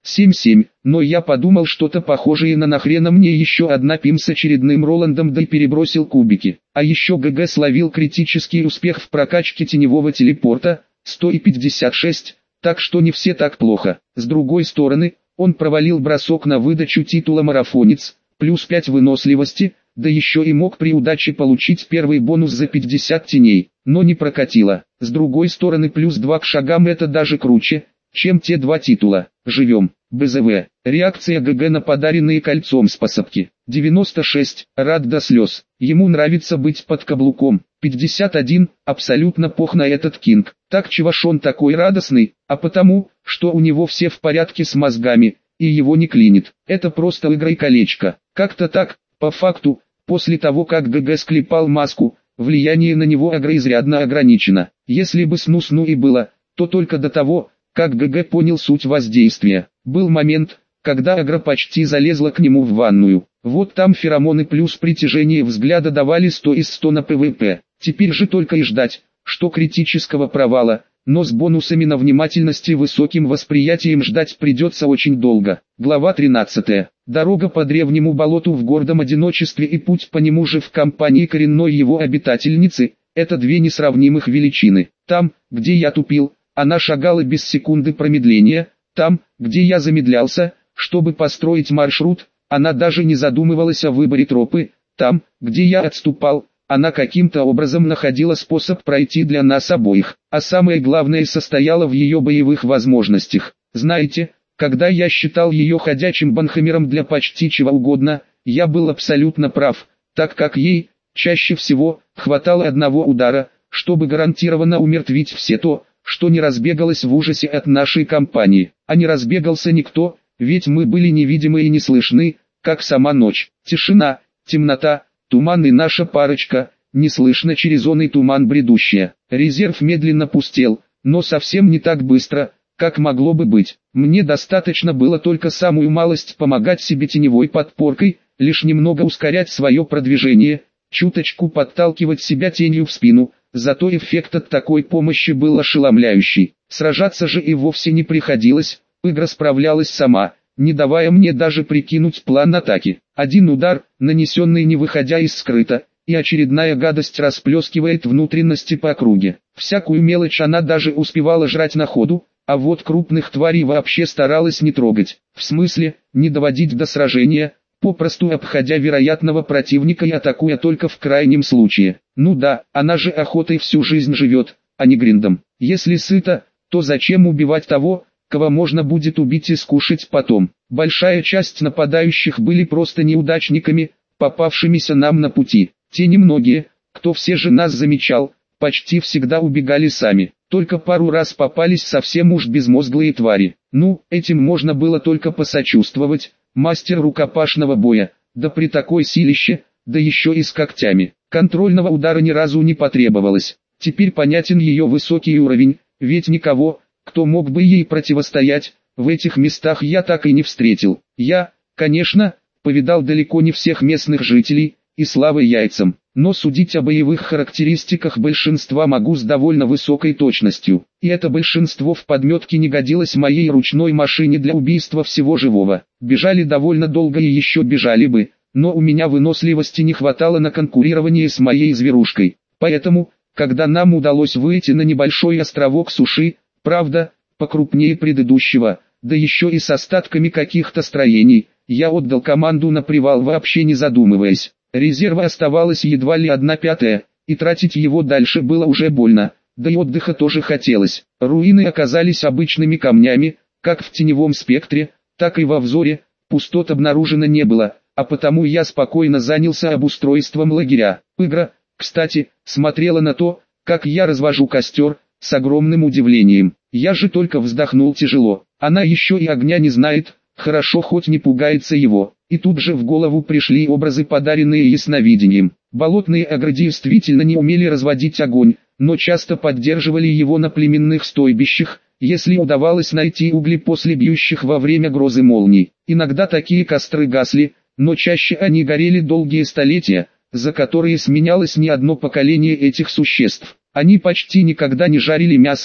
семь-семь, но я подумал что-то похожее на нахрена мне еще одна пим с очередным Роландом, да и перебросил кубики. А еще ГГ словил критический успех в прокачке теневого телепорта, сто пятьдесят шесть, так что не все так плохо. С другой стороны, он провалил бросок на выдачу титула марафонец, плюс пять выносливости, да еще и мог при удаче получить первый бонус за пятьдесят теней, но не прокатило. С другой стороны, плюс два к шагам — это даже круче, чем те два титула. Живем. БЗВ. Реакция ГГ на подаренные кольцом способки. девяносто шесть. Рад до слез. Ему нравится быть под каблуком. пятьдесят один. Абсолютно пох на этот кинг. Так чего ж он такой радостный? А потому, что у него все в порядке с мозгами, и его не клинит. Это просто игра и колечко. Как-то так, по факту, после того как ГГ склепал маску, влияние на него агро изрядно ограничено. Если бы снус-ну и было, то только до того, как ГГ понял суть воздействия. Был момент, когда агро почти залезла к нему в ванную. Вот там феромоны плюс притяжение взгляда давали сто из ста на ПВП. Теперь же только и ждать, что критического провала, но с бонусами на внимательность и высоким восприятием ждать придется очень долго. Глава тринадцатая. Дорога по древнему болоту в гордом одиночестве и путь по нему же в компании коренной его обитательницы – это две несравнимых величины. Там, где я тупил, она шагала без секунды промедления, там, где я замедлялся, чтобы построить маршрут, она даже не задумывалась о выборе тропы, там, где я отступал, она каким-то образом находила способ пройти для нас обоих, а самое главное состояло в ее боевых возможностях. Знаете, когда я считал ее ходячим банхаммером для почти чего угодно, я был абсолютно прав, так как ей, чаще всего, хватало одного удара, чтобы гарантированно умертвить все то, что не разбегалось в ужасе от нашей компании. А не разбегался никто, ведь мы были невидимы и не слышны, как сама ночь. Тишина, темнота, туман и наша парочка, не слышно через он и туман бредущая. Резерв медленно пустел, но совсем не так быстро, как могло бы быть. Мне достаточно было только самую малость помогать себе теневой подпоркой, лишь немного ускорять свое продвижение, чуточку подталкивать себя тенью в спину. Зато эффект от такой помощи был ошеломляющий. Сражаться же и вовсе не приходилось, игра справлялась сама, не давая мне даже прикинуть план атаки. Один удар, нанесенный не выходя из скрыта, и очередная гадость расплескивает внутренности по округе. Всякую мелочь она даже успевала жрать на ходу, а вот крупных тварей вообще старалась не трогать. В смысле, не доводить до сражения, попросту обходя вероятного противника и атакуя только в крайнем случае. Ну да, она же охотой всю жизнь живет, а не гриндом. Если сыта, то зачем убивать того, кого можно будет убить и скушать потом? Большая часть нападающих были просто неудачниками, попавшимися нам на пути. Те немногие, кто все же нас замечал, почти всегда убегали сами. Только пару раз попались совсем уж безмозглые твари. Ну, этим можно было только посочувствовать. Мастер рукопашного боя, да при такой силище, да еще и с когтями. Контрольного удара ни разу не потребовалось. Теперь понятен ее высокий уровень, ведь никого, кто мог бы ей противостоять, в этих местах я так и не встретил. Я, конечно, повидал далеко не всех местных жителей, и слава яйцам, но судить о боевых характеристиках большинства могу с довольно высокой точностью. И это большинство в подметке не годилось моей ручной машине для убийства всего живого. Бежали довольно долго и еще бежали бы, но у меня выносливости не хватало на конкурирование с моей зверушкой. Поэтому, когда нам удалось выйти на небольшой островок суши, правда, покрупнее предыдущего, да еще и с остатками каких-то строений, я отдал команду на привал, вообще не задумываясь. Резерва оставалось едва ли одна пятая, и тратить его дальше было уже больно, да и отдыха тоже хотелось. Руины оказались обычными камнями, как в теневом спектре, так и во взоре, пустот обнаружено не было, а потому я спокойно занялся обустройством лагеря. Игра, кстати, смотрела на то, как я развожу костер, с огромным удивлением. Я же только вздохнул тяжело. Она еще и огня не знает, хорошо хоть не пугается его. И тут же в голову пришли образы, подаренные ясновидением. Болотные агры действительно не умели разводить огонь, но часто поддерживали его на племенных стойбищах, если удавалось найти угли после бьющих во время грозы молний. Иногда такие костры гасли, но чаще они горели долгие столетия, за которые сменялось не одно поколение этих существ. Они почти никогда не жарили мясо,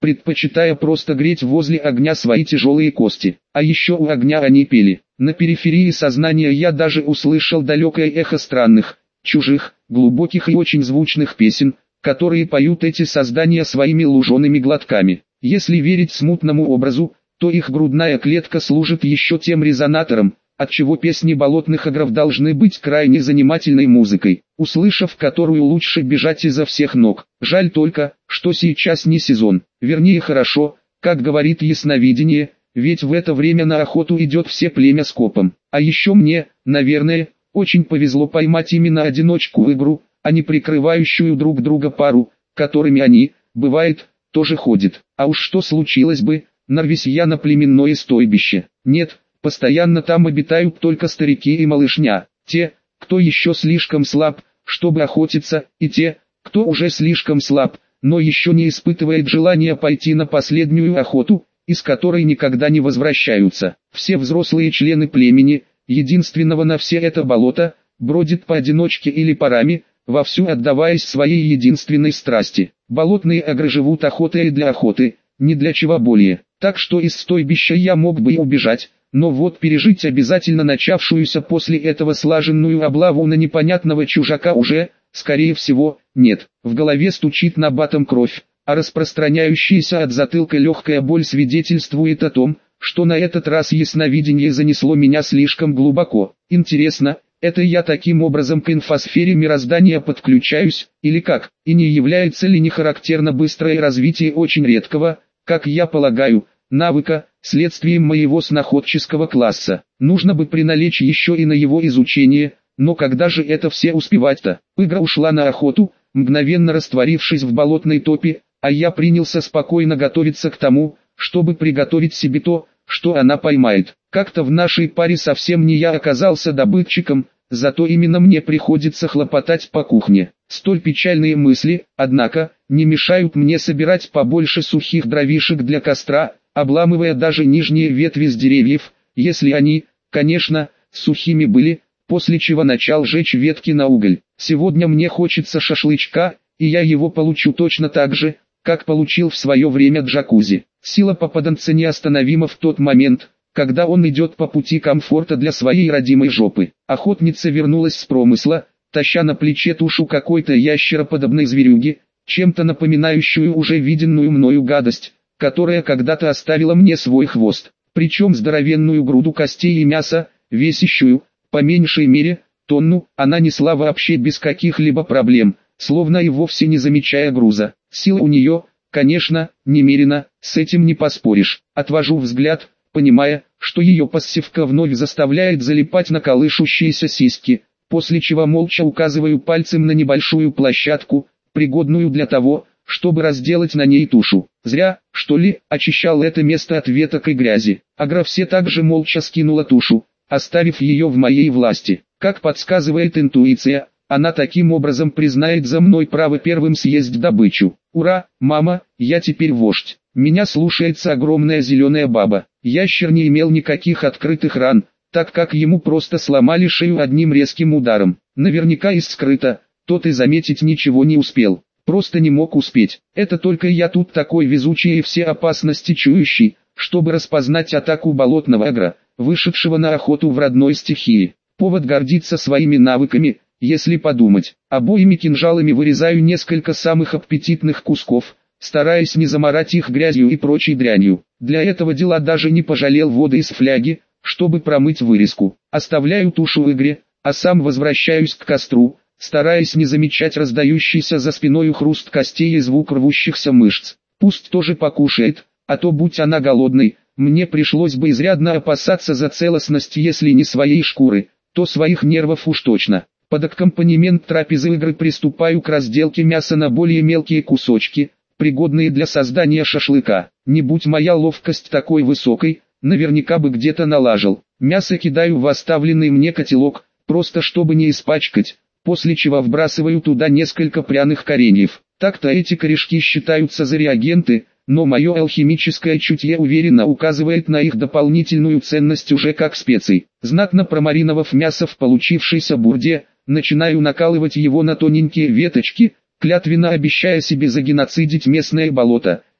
предпочитая просто греть возле огня свои тяжелые кости. А еще у огня они пели. На периферии сознания я даже услышал далекое эхо странных, чужих, глубоких и очень звучных песен, которые поют эти создания своими лужеными глотками. Если верить смутному образу, то их грудная клетка служит еще тем резонатором, отчего песни болотных агров должны быть крайне занимательной музыкой, услышав которую лучше бежать изо всех ног. Жаль только, что сейчас не сезон, вернее хорошо, как говорит ясновидение, ведь в это время на охоту идет все племя скопом. А еще мне, наверное, очень повезло поймать именно одиночку игру, а не прикрывающую друг друга пару, которыми они, бывает, тоже ходят. А уж что случилось бы, нарвись я на племенное стойбище. Нет, постоянно там обитают только старики и малышня, те, кто еще слишком слаб, чтобы охотиться, и те, кто уже слишком слаб, но еще не испытывает желания пойти на последнюю охоту, из которой никогда не возвращаются. Все взрослые члены племени, единственного на все это болото, бродят поодиночке или парами, вовсю отдаваясь своей единственной страсти. Болотные агры живут охотой для охоты, не для чего более. Так что из стойбища я мог бы и убежать, но вот пережить обязательно начавшуюся после этого слаженную облаву на непонятного чужака уже, скорее всего, нет. В голове стучит набатом кровь, а распространяющаяся от затылка легкая боль свидетельствует о том, что на этот раз ясновидение занесло меня слишком глубоко. Интересно, это я таким образом к инфосфере мироздания подключаюсь, или как? И не является ли не характерно быстрое развитие очень редкого, как я полагаю, навыка, следствием моего сноходческого класса? Нужно бы приналечь еще и на его изучение, но когда же это все успевать-то? Игра ушла на охоту, мгновенно растворившись в болотной топе, а я принялся спокойно готовиться к тому, чтобы приготовить себе то, что она поймает. Как-то в нашей паре совсем не я оказался добытчиком, зато именно мне приходится хлопотать по кухне. Столь печальные мысли, однако, не мешают мне собирать побольше сухих дровишек для костра, обламывая даже нижние ветви с деревьев, если они, конечно, сухими были, после чего начал жечь ветки на уголь. Сегодня мне хочется шашлычка, и я его получу точно так же, как получил в свое время джакузи. Сила попаданца неостановима в тот момент, когда он идет по пути комфорта для своей родимой жопы. Охотница вернулась с промысла, таща на плече тушу какой-то ящероподобной зверюги, чем-то напоминающую уже виденную мною гадость, которая когда-то оставила мне свой хвост, причем здоровенную груду костей и мяса, весящую, по меньшей мере, тонну, она несла вообще без каких-либо проблем, словно и вовсе не замечая груза. Сила у нее, конечно, немерена, с этим не поспоришь. Отвожу взгляд, понимая, что ее пассивка вновь заставляет залипать на колышущиеся сиськи, после чего молча указываю пальцем на небольшую площадку, пригодную для того, чтобы разделать на ней тушу. Зря, что ли, очищал это место от веток и грязи. Агра все также молча скинула тушу, оставив ее в моей власти. Как подсказывает интуиция, она таким образом признает за мной право первым съесть добычу. Ура, мама, я теперь вождь. Меня слушается огромная зеленая баба. Ящер не имел никаких открытых ран, так как ему просто сломали шею одним резким ударом. Наверняка из скрыта, тот и заметить ничего не успел. Просто не мог успеть. Это только я тут такой везучий и все опасности чующий, чтобы распознать атаку болотного агра, вышедшего на охоту в родной стихии. Повод гордиться своими навыками, если подумать. Обоими кинжалами вырезаю несколько самых аппетитных кусков, стараясь не замарать их грязью и прочей дрянью. Для этого дела даже не пожалел воды из фляги, чтобы промыть вырезку. Оставляю тушу в игре, а сам возвращаюсь к костру, стараясь не замечать раздающийся за спиной хруст костей и звук рвущихся мышц. Пусть тоже покушает, а то будь она голодной, мне пришлось бы изрядно опасаться за целостность если не своей шкуры, то своих нервов уж точно. Под аккомпанемент трапезы игры приступаю к разделке мяса на более мелкие кусочки, пригодные для создания шашлыка. Не будь моя ловкость такой высокой, наверняка бы где-то налажал. Мясо кидаю в оставленный мне котелок, просто чтобы не испачкать, после чего вбрасываю туда несколько пряных кореньев. Так-то эти корешки считаются за реагенты, но мое алхимическое чутье уверенно указывает на их дополнительную ценность уже как специй. Знатно промариновав мясо в получившейся бурде, начинаю накалывать его на тоненькие веточки, клятвенно обещая себе загеноцидить местное болото,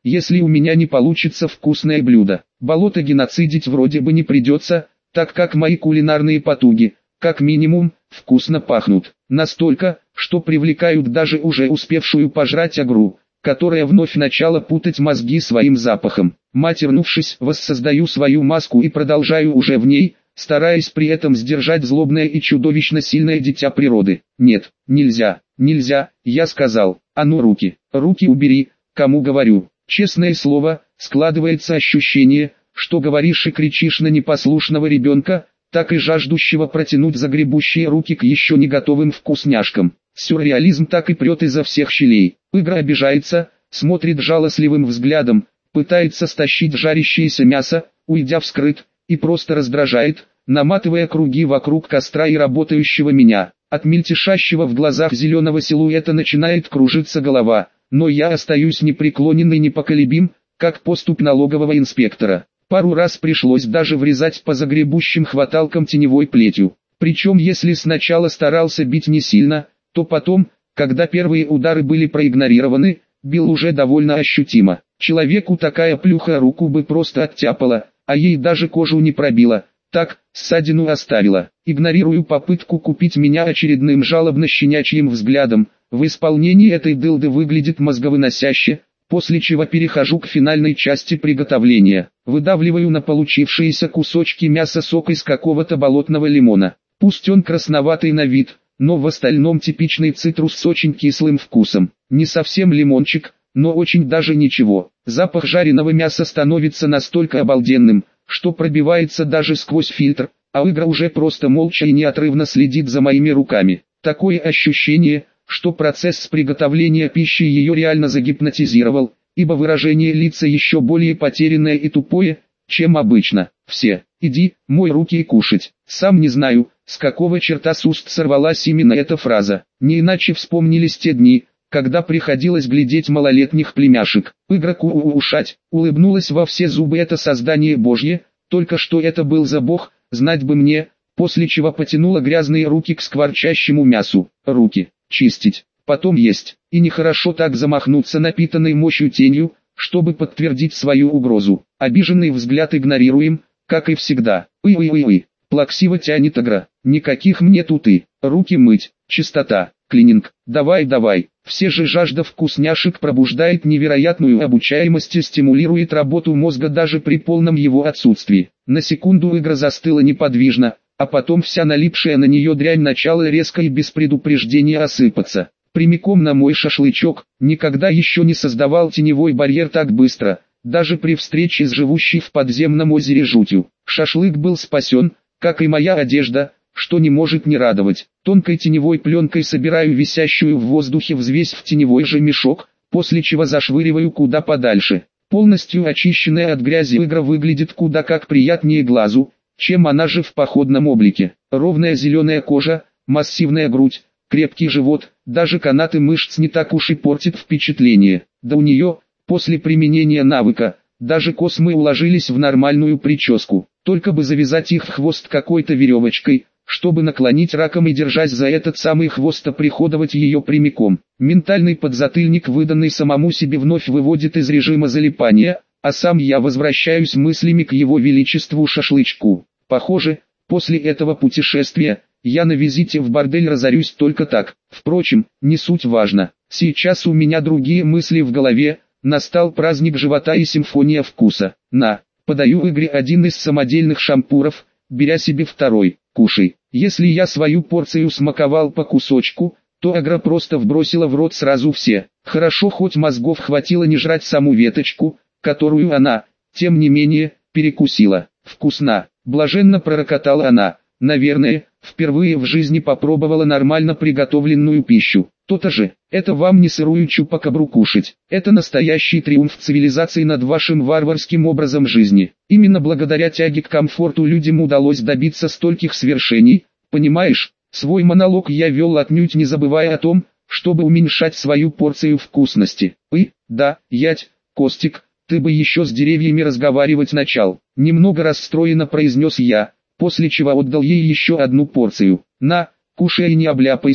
если у меня не получится вкусное блюдо. Болото геноцидить вроде бы не придется, так как мои кулинарные потуги, как минимум, вкусно пахнут. Настолько, что привлекают даже уже успевшую пожрать агру, которая вновь начала путать мозги своим запахом. Матернувшись, воссоздаю свою маску и продолжаю уже в ней, стараясь при этом сдержать злобное и чудовищно сильное дитя природы. Нет, нельзя, нельзя, я сказал. А ну руки, руки убери, кому говорю. Честное слово, складывается ощущение, что говоришь и кричишь на непослушного ребенка, так и жаждущего протянуть загребущие руки к еще не готовым вкусняшкам. Сюрреализм так и прет изо всех щелей. Игра обижается, смотрит жалостливым взглядом, пытается стащить жарящееся мясо, уйдя вскрыт, и просто раздражает, наматывая круги вокруг костра и работающего меня. От мельтешащего в глазах зеленого силуэта начинает кружиться голова, но я остаюсь непреклонен и непоколебим, как поступь налогового инспектора. Пару раз пришлось даже врезать по загребущим хваталкам теневой плетью. Причем если сначала старался бить не сильно, то потом, когда первые удары были проигнорированы, бил уже довольно ощутимо. Человеку такая плюха руку бы просто оттяпала, а ей даже кожу не пробила, так, ссадину оставила. Игнорирую попытку купить меня очередным жалобно-щенячьим взглядом, в исполнении этой дылды выглядит мозговыносяще, после чего перехожу к финальной части приготовления. Выдавливаю на получившиеся кусочки мяса сок из какого-то болотного лимона. Пусть он красноватый на вид, но в остальном типичный цитрус с очень кислым вкусом. Не совсем лимончик, но очень даже ничего. Запах жареного мяса становится настолько обалденным, что пробивается даже сквозь фильтр, а Игра уже просто молча и неотрывно следит за моими руками. Такое ощущение, что процесс приготовления пищи ее реально загипнотизировал, ибо выражение лица еще более потерянное и тупое, чем обычно. «Все, иди, мой руки и кушать». Сам не знаю, с какого черта с уст сорвалась именно эта фраза. Не иначе вспомнились те дни, когда приходилось глядеть малолетних племяшек. Игроку ушать, улыбнулась во все зубы это создание Божье, только что это был за бог, знать бы мне, после чего потянула грязные руки к скворчащему мясу. Руки, чистить, потом есть, и нехорошо так замахнуться напитанной мощью тенью, чтобы подтвердить свою угрозу. Обиженный взгляд игнорируем, как и всегда. Уй-уй-уй-уй, плаксиво тянет Игра, никаких мне тут и, руки мыть, чистота. Клининг, давай-давай, все же жажда вкусняшек пробуждает невероятную обучаемость и стимулирует работу мозга даже при полном его отсутствии. На секунду Игра застыла неподвижно, а потом вся налипшая на нее дрянь начала резко и без предупреждения осыпаться. Прямиком на мой шашлычок, никогда еще не создавал теневой барьер так быстро, даже при встрече с живущей в подземном озере жутью. Шашлык был спасен, как и моя одежда, что не может не радовать. Тонкой теневой пленкой собираю висящую в воздухе взвесь в теневой же мешок, после чего зашвыриваю куда подальше. Полностью очищенная от грязи Игра выглядит куда как приятнее глазу, чем она же в походном облике. Ровная зеленая кожа, массивная грудь, крепкий живот, даже канаты мышц не так уж и портит впечатление. Да у нее, после применения навыка, даже космы уложились в нормальную прическу. Только бы завязать их в хвост какой-то веревочкой, чтобы наклонить раком и держась за этот самый хвост оприходовать ее прямиком. Ментальный подзатыльник, выданный самому себе, вновь выводит из режима залипания, а сам я возвращаюсь мыслями к его величеству шашлычку. Похоже, после этого путешествия, я на визите в бордель разорюсь только так. Впрочем, не суть важно. Сейчас у меня другие мысли в голове, настал праздник живота и симфония вкуса. На, подаю Игре один из самодельных шампуров, беря себе второй. Кушай. Если я свою порцию смаковал по кусочку, то Игра просто вбросила в рот сразу все. Хорошо, хоть мозгов хватило не жрать саму веточку, которую она, тем не менее, перекусила. Вкусно, блаженно пророкотала она. Наверное, впервые в жизни попробовала нормально приготовленную пищу. То-то же, это вам не сырую чупакабру кушать. Это настоящий триумф цивилизации над вашим варварским образом жизни. Именно благодаря тяге к комфорту людям удалось добиться стольких свершений. Понимаешь, свой монолог я вел отнюдь не забывая о том, чтобы уменьшать свою порцию вкусности. И, да, ять, Костик, ты бы еще с деревьями разговаривать начал. Немного расстроенно произнес я, после чего отдал ей еще одну порцию. На, кушай и не обляпайся,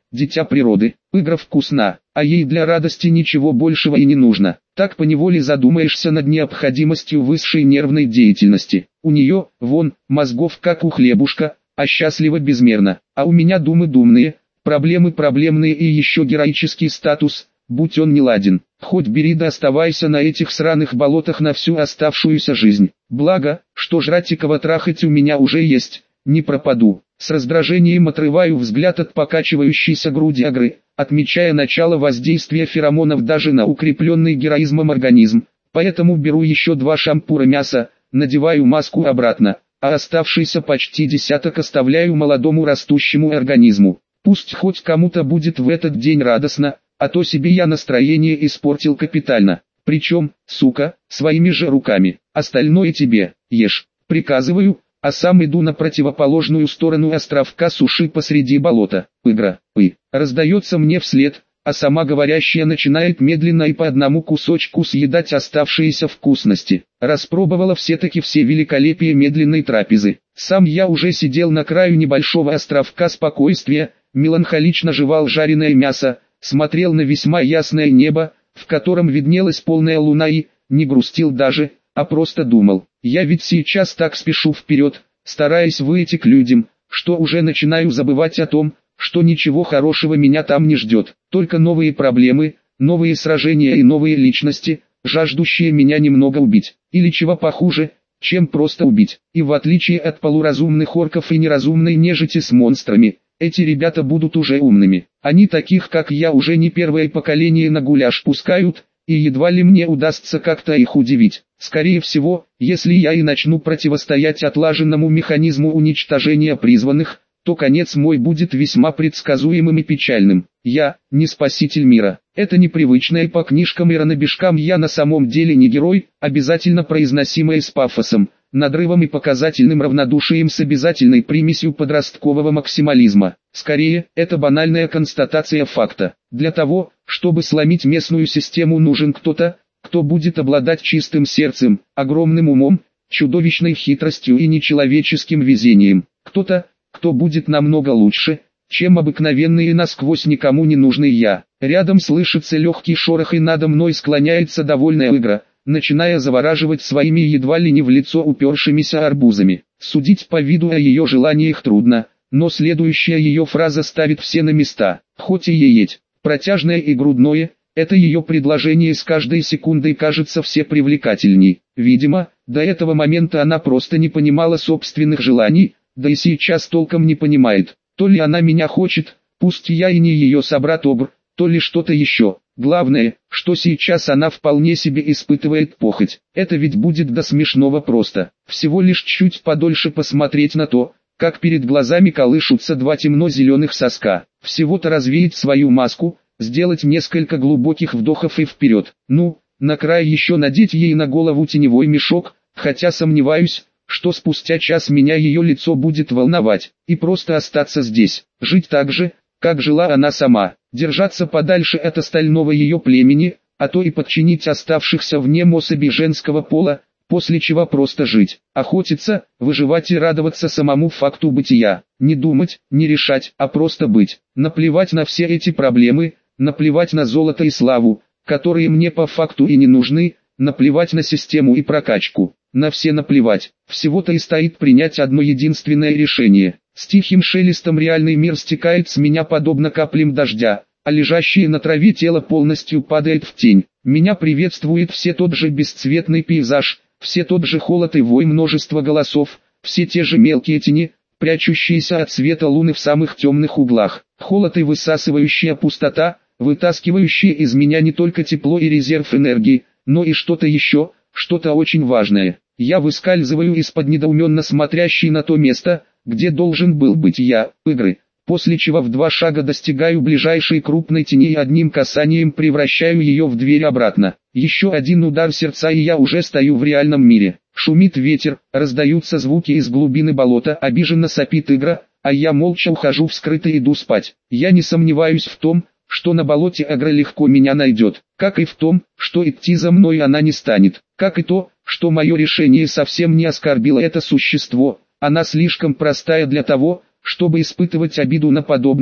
дитя природы. Игра вкусна, а ей для радости ничего большего и не нужно. Так поневоле задумаешься над необходимостью высшей нервной деятельности. У нее, вон, мозгов как у хлебушка, а счастлива безмерно. А у меня думы думные, проблемы проблемные и еще героический статус, будь он неладен. Хоть бери да оставайся на этих сраных болотах на всю оставшуюся жизнь. Благо, что жрать и кого-трахать у меня уже есть, не пропаду. С раздражением отрываю взгляд от покачивающейся груди Агры, отмечая начало воздействия феромонов даже на укрепленный героизмом организм. Поэтому беру еще два шампура мяса, надеваю маску обратно, а оставшийся почти десяток оставляю молодому растущему организму. Пусть хоть кому-то будет в этот день радостно, а то себе я настроение испортил капитально. Причем, сука, своими же руками. Остальное тебе, ешь, приказываю, а сам иду на противоположную сторону островка суши посреди болота. Игра, и, раздается мне вслед, а сама говорящая начинает медленно и по одному кусочку съедать оставшиеся вкусности. Распробовала все-таки все великолепия медленной трапезы. Сам я уже сидел на краю небольшого островка спокойствия, меланхолично жевал жареное мясо, смотрел на весьма ясное небо, в котором виднелась полная луна и, не грустил даже, а просто думал. Я ведь сейчас так спешу вперед, стараясь выйти к людям, что уже начинаю забывать о том, что ничего хорошего меня там не ждет. Только новые проблемы, новые сражения и новые личности, жаждущие меня немного убить. Или чего похуже, чем просто убить. И в отличие от полуразумных орков и неразумной нежити с монстрами, эти ребята будут уже умными. Они таких как я уже не первое поколение на гуляш пускают, и едва ли мне удастся как-то их удивить. Скорее всего, если я и начну противостоять отлаженному механизму уничтожения призванных, то конец мой будет весьма предсказуемым и печальным. Я, не спаситель мира. Это непривычное по книжкам и ранобежкам я на самом деле не герой, обязательно произносимое с пафосом, надрывом и показательным равнодушием с обязательной примесью подросткового максимализма. Скорее, это банальная констатация факта. Для того, чтобы сломить местную систему, нужен кто-то, кто будет обладать чистым сердцем, огромным умом, чудовищной хитростью и нечеловеческим везением. Кто-то, кто будет намного лучше, чем обыкновенный и насквозь никому не нужный я. Рядом слышится легкий шорох и надо мной склоняется довольная Игра, начиная завораживать своими едва ли не в лицо упершимися арбузами. Судить по виду о ее желаниях трудно, но следующая ее фраза ставит все на места. Хоть и ееть, протяжное и грудное, это ее предложение с каждой секундой кажется все привлекательней. Видимо, до этого момента она просто не понимала собственных желаний, да и сейчас толком не понимает. То ли она меня хочет, пусть я и не ее собрат-обр, то ли что-то еще. Главное, что сейчас она вполне себе испытывает похоть. Это ведь будет до смешного просто. Всего лишь чуть подольше посмотреть на то, как перед глазами колышутся два темно-зеленых соска. Всего-то развеять свою маску, сделать несколько глубоких вдохов и вперед. Ну, на край еще надеть ей на голову теневой мешок, хотя сомневаюсь, что спустя час меня ее лицо будет волновать, и просто остаться здесь, жить так же, как жила она сама, держаться подальше от остального ее племени, а то и подчинить оставшихся в нем особей женского пола, после чего просто жить, охотиться, выживать и радоваться самому факту бытия, не думать, не решать, а просто быть, наплевать на все эти проблемы, наплевать на золото и славу, которые мне по факту и не нужны, наплевать на систему и прокачку. На все наплевать, всего-то и стоит принять одно единственное решение. С тихим шелестом реальный мир стекает с меня подобно каплям дождя, а лежащее на траве тело полностью падает в тень. Меня приветствует все тот же бесцветный пейзаж, все тот же холод и вой множества голосов, все те же мелкие тени, прячущиеся от света луны в самых темных углах. Холод и высасывающая пустота, вытаскивающая из меня не только тепло и резерв энергии, но и что-то еще, что-то очень важное. Я выскальзываю из-под недоуменно смотрящей на то место, где должен был быть я, Игры, после чего в два шага достигаю ближайшей крупной тени и одним касанием превращаю ее в дверь обратно. Еще один удар сердца и я уже стою в реальном мире. Шумит ветер, раздаются звуки из глубины болота, обиженно сопит Игра, а я молча ухожу в скрытый и иду спать. Я не сомневаюсь в том, что на болоте Агра легко меня найдет, как и в том, что идти за мной она не станет, как и то, что мое решение совсем не оскорбило это существо, она слишком простая для того, чтобы испытывать обиду на подобные,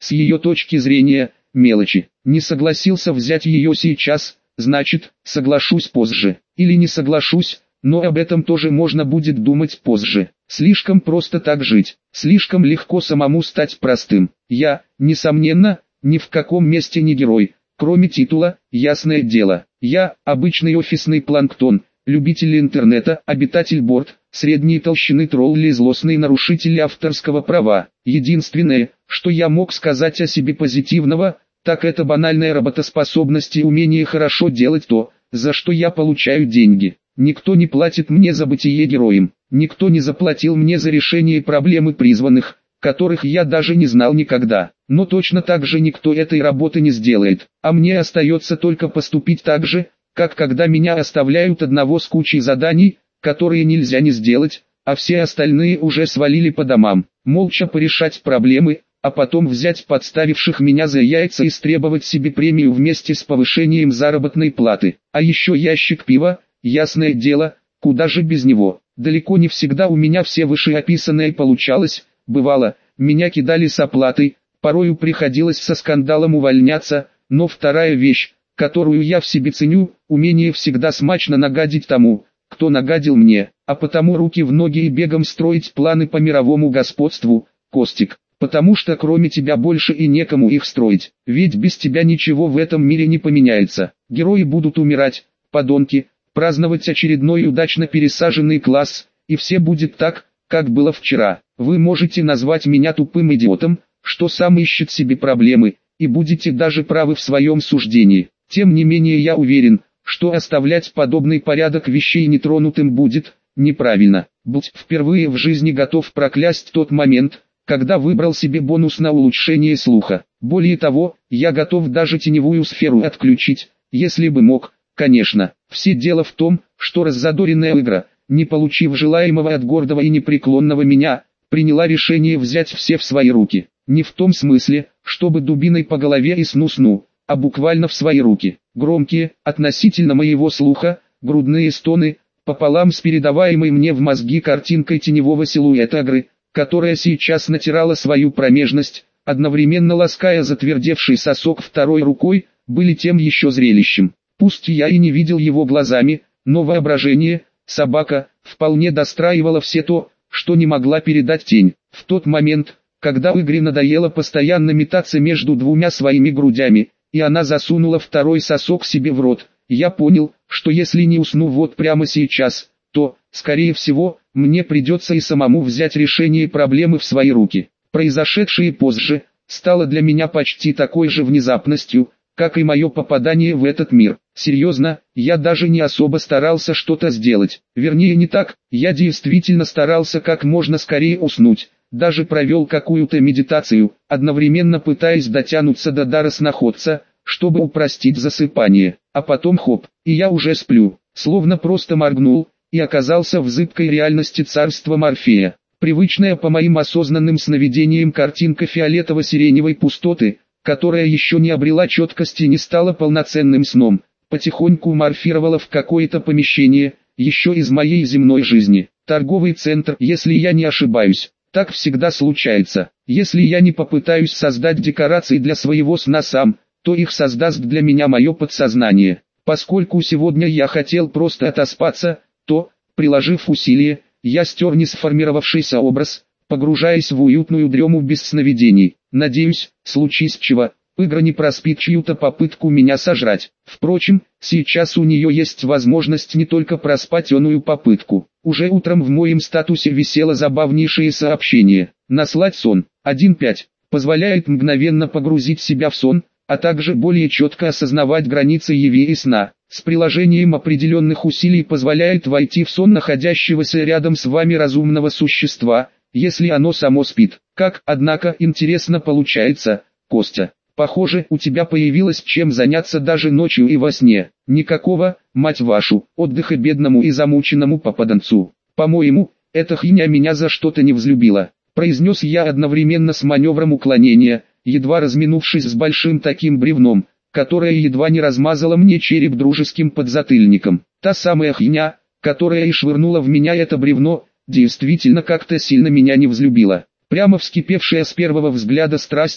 с ее точки зрения, мелочи. Не согласился взять ее сейчас, значит, соглашусь позже. Или не соглашусь, но об этом тоже можно будет думать позже. Слишком просто так жить, слишком легко самому стать простым. Я, несомненно, ни в каком месте не герой, кроме титула, ясное дело. Я, обычный офисный планктон, любитель интернета, обитатель борт, средней толщины тролли, злостный нарушитель авторского права. Единственное, что я мог сказать о себе позитивного, так это банальная работоспособность и умение хорошо делать то, за что я получаю деньги. Никто не платит мне за бытие героем, никто не заплатил мне за решение проблемы призванных, которых я даже не знал никогда. Но точно так же никто этой работы не сделает, а мне остается только поступить так же, как когда меня оставляют одного с кучей заданий, которые нельзя не сделать, а все остальные уже свалили по домам, молча порешать проблемы, а потом взять подставивших меня за яйца и требовать себе премию вместе с повышением заработной платы. А еще ящик пива, ясное дело, куда же без него. Далеко не всегда у меня все вышеописанное получалось, бывало, меня кидали с оплатой, порою приходилось со скандалом увольняться, но вторая вещь, которую я в себе ценю, умение всегда смачно нагадить тому, кто нагадил мне, а потому руки в ноги и бегом строить планы по мировому господству, Костик, потому что кроме тебя больше и некому их строить, ведь без тебя ничего в этом мире не поменяется, герои будут умирать, подонки, праздновать очередной удачно пересаженный класс, и все будет так, как было вчера. Вы можете назвать меня тупым идиотом, что сам ищет себе проблемы, и будете даже правы в своем суждении. Тем не менее я уверен, что оставлять подобный порядок вещей нетронутым будет неправильно. Будь впервые в жизни готов проклясть тот момент, когда выбрал себе бонус на улучшение слуха. Более того, я готов даже теневую сферу отключить, если бы мог, конечно. Все дело в том, что раззадоренная игра, не получив желаемого от гордого и непреклонного меня, приняла решение взять все в свои руки. Не в том смысле, чтобы дубиной по голове и сну-сну, а буквально в свои руки. Громкие, относительно моего слуха, грудные стоны, пополам с передаваемой мне в мозги картинкой теневого силуэта Агры, которая сейчас натирала свою промежность, одновременно лаская затвердевший сосок второй рукой, были тем еще зрелищем. Пусть я и не видел его глазами, но воображение, собака, вполне достраивало все то, что не могла передать тень. В тот момент, когда Игре надоело постоянно метаться между двумя своими грудями, и она засунула второй сосок себе в рот, я понял, что если не усну вот прямо сейчас, то, скорее всего, мне придется и самому взять решение проблемы в свои руки. Произошедшее позже, стало для меня почти такой же внезапностью, как и мое попадание в этот мир. Серьезно, я даже не особо старался что-то сделать. Вернее не так, я действительно старался как можно скорее уснуть. Даже провел какую-то медитацию, одновременно пытаясь дотянуться до дара сноходца, чтобы упростить засыпание. А потом хоп, и я уже сплю. Словно просто моргнул, и оказался в зыбкой реальности царства Морфея. Привычная по моим осознанным сновидениям картинка фиолетово-сиреневой пустоты, которая еще не обрела четкости и не стала полноценным сном, потихоньку морфировала в какое-то помещение, еще из моей земной жизни. Торговый центр, если я не ошибаюсь. Так всегда случается. Если я не попытаюсь создать декорации для своего сна сам, то их создаст для меня мое подсознание. Поскольку сегодня я хотел просто отоспаться, то, приложив усилия, я стер не сформировавшийся образ, погружаясь в уютную дрему без сновидений. Надеюсь, случись чего, Игра не проспит чью-то попытку меня сожрать. Впрочем, сейчас у нее есть возможность не только проспать оную попытку. Уже утром в моем статусе висело забавнейшее сообщение. Наслать сон. один пять. Позволяет мгновенно погрузить себя в сон, а также более четко осознавать границы яви и сна. С приложением определенных усилий позволяет войти в сон находящегося рядом с вами разумного существа, если оно само спит. Как, однако, интересно получается, Костя. Похоже, у тебя появилось чем заняться даже ночью и во сне. Никакого, мать вашу, отдыха бедному и замученному попаданцу. По-моему, эта хиня меня за что-то не взлюбила. Произнес я одновременно с маневром уклонения, едва разминувшись с большим таким бревном, которое едва не размазало мне череп дружеским подзатыльником. Та самая хиня, которая и швырнула в меня это бревно, действительно как-то сильно меня не взлюбила. Прямо вскипевшая с первого взгляда страсть,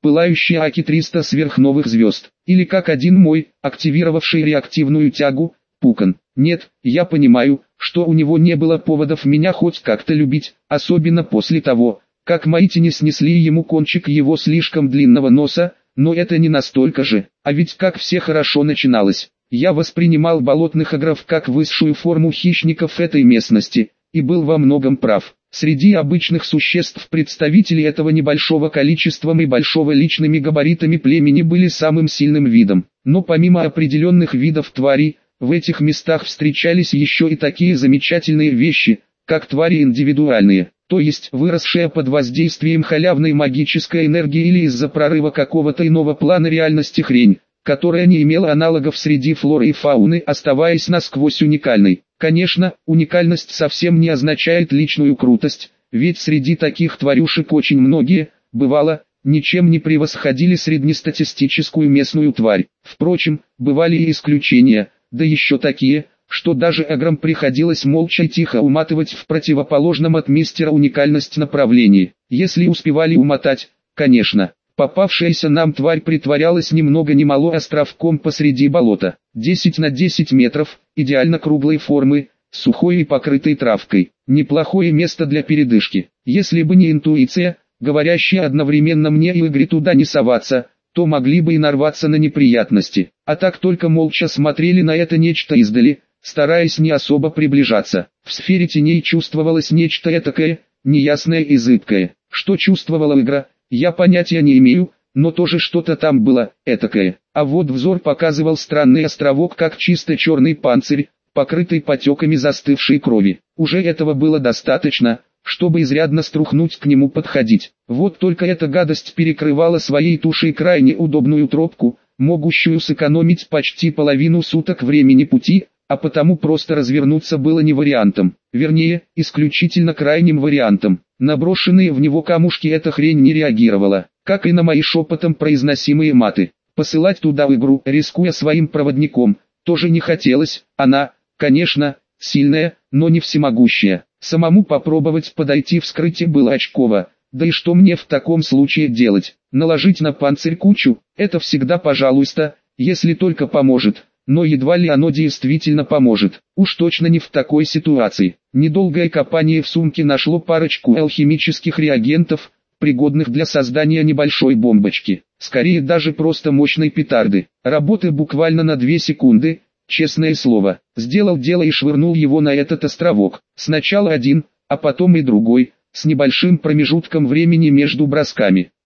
пылающий Аки триста сверхновых звезд, или как один мой, активировавший реактивную тягу, Пукан. Нет, я понимаю, что у него не было поводов меня хоть как-то любить, особенно после того, как мои тени снесли ему кончик его слишком длинного носа, но это не настолько же, а ведь как все хорошо начиналось. Я воспринимал болотных агров как высшую форму хищников этой местности, и был во многом прав. Среди обычных существ представители этого небольшого количеством и большого личными габаритами племени были самым сильным видом. Но помимо определенных видов тварей, в этих местах встречались еще и такие замечательные вещи, как твари индивидуальные, то есть выросшие под воздействием халявной магической энергии или из-за прорыва какого-то иного плана реальности хрень, которая не имела аналогов среди флоры и фауны, оставаясь насквозь уникальной. Конечно, уникальность совсем не означает личную крутость, ведь среди таких тварюшек очень многие, бывало, ничем не превосходили среднестатистическую местную тварь. Впрочем, бывали и исключения, да еще такие, что даже аграм приходилось молча и тихо уматывать в противоположном от мистера уникальность направлении. Если успевали умотать, конечно. Попавшаяся нам тварь притворялась ни много ни мало островком посреди болота. десять на десять метров, идеально круглой формы, сухой и покрытой травкой. Неплохое место для передышки. Если бы не интуиция, говорящая одновременно мне и Игре туда не соваться, то могли бы и нарваться на неприятности. А так только молча смотрели на это нечто издали, стараясь не особо приближаться. В сфере теней чувствовалось нечто этакое, неясное и зыбкое. Что чувствовала Игра, я понятия не имею, но тоже что-то там было, этакое. А вот взор показывал странный островок как чисто черный панцирь, покрытый потеками застывшей крови. Уже этого было достаточно, чтобы изрядно струхнуть к нему подходить. Вот только эта гадость перекрывала своей тушей крайне удобную тропку, могущую сэкономить почти половину суток времени пути, а потому просто развернуться было не вариантом. Вернее, исключительно крайним вариантом. На брошенные в него камушки эта хрень не реагировала, как и на мои шепотом произносимые маты. Посылать туда Игру, рискуя своим проводником, тоже не хотелось. Она, конечно, сильная, но не всемогущая. Самому попробовать подойти вскрытие было очково. Да и что мне в таком случае делать? Наложить на панцирь кучу? Это всегда пожалуйста, если только поможет. Но едва ли оно действительно поможет. Уж точно не в такой ситуации. Недолгое копание в сумке нашло парочку алхимических реагентов, пригодных для создания небольшой бомбочки. Скорее даже просто мощной петарды. Работы буквально на две секунды, честное слово. Сделал дело и швырнул его на этот островок. Сначала один, а потом и другой, с небольшим промежутком времени между бросками.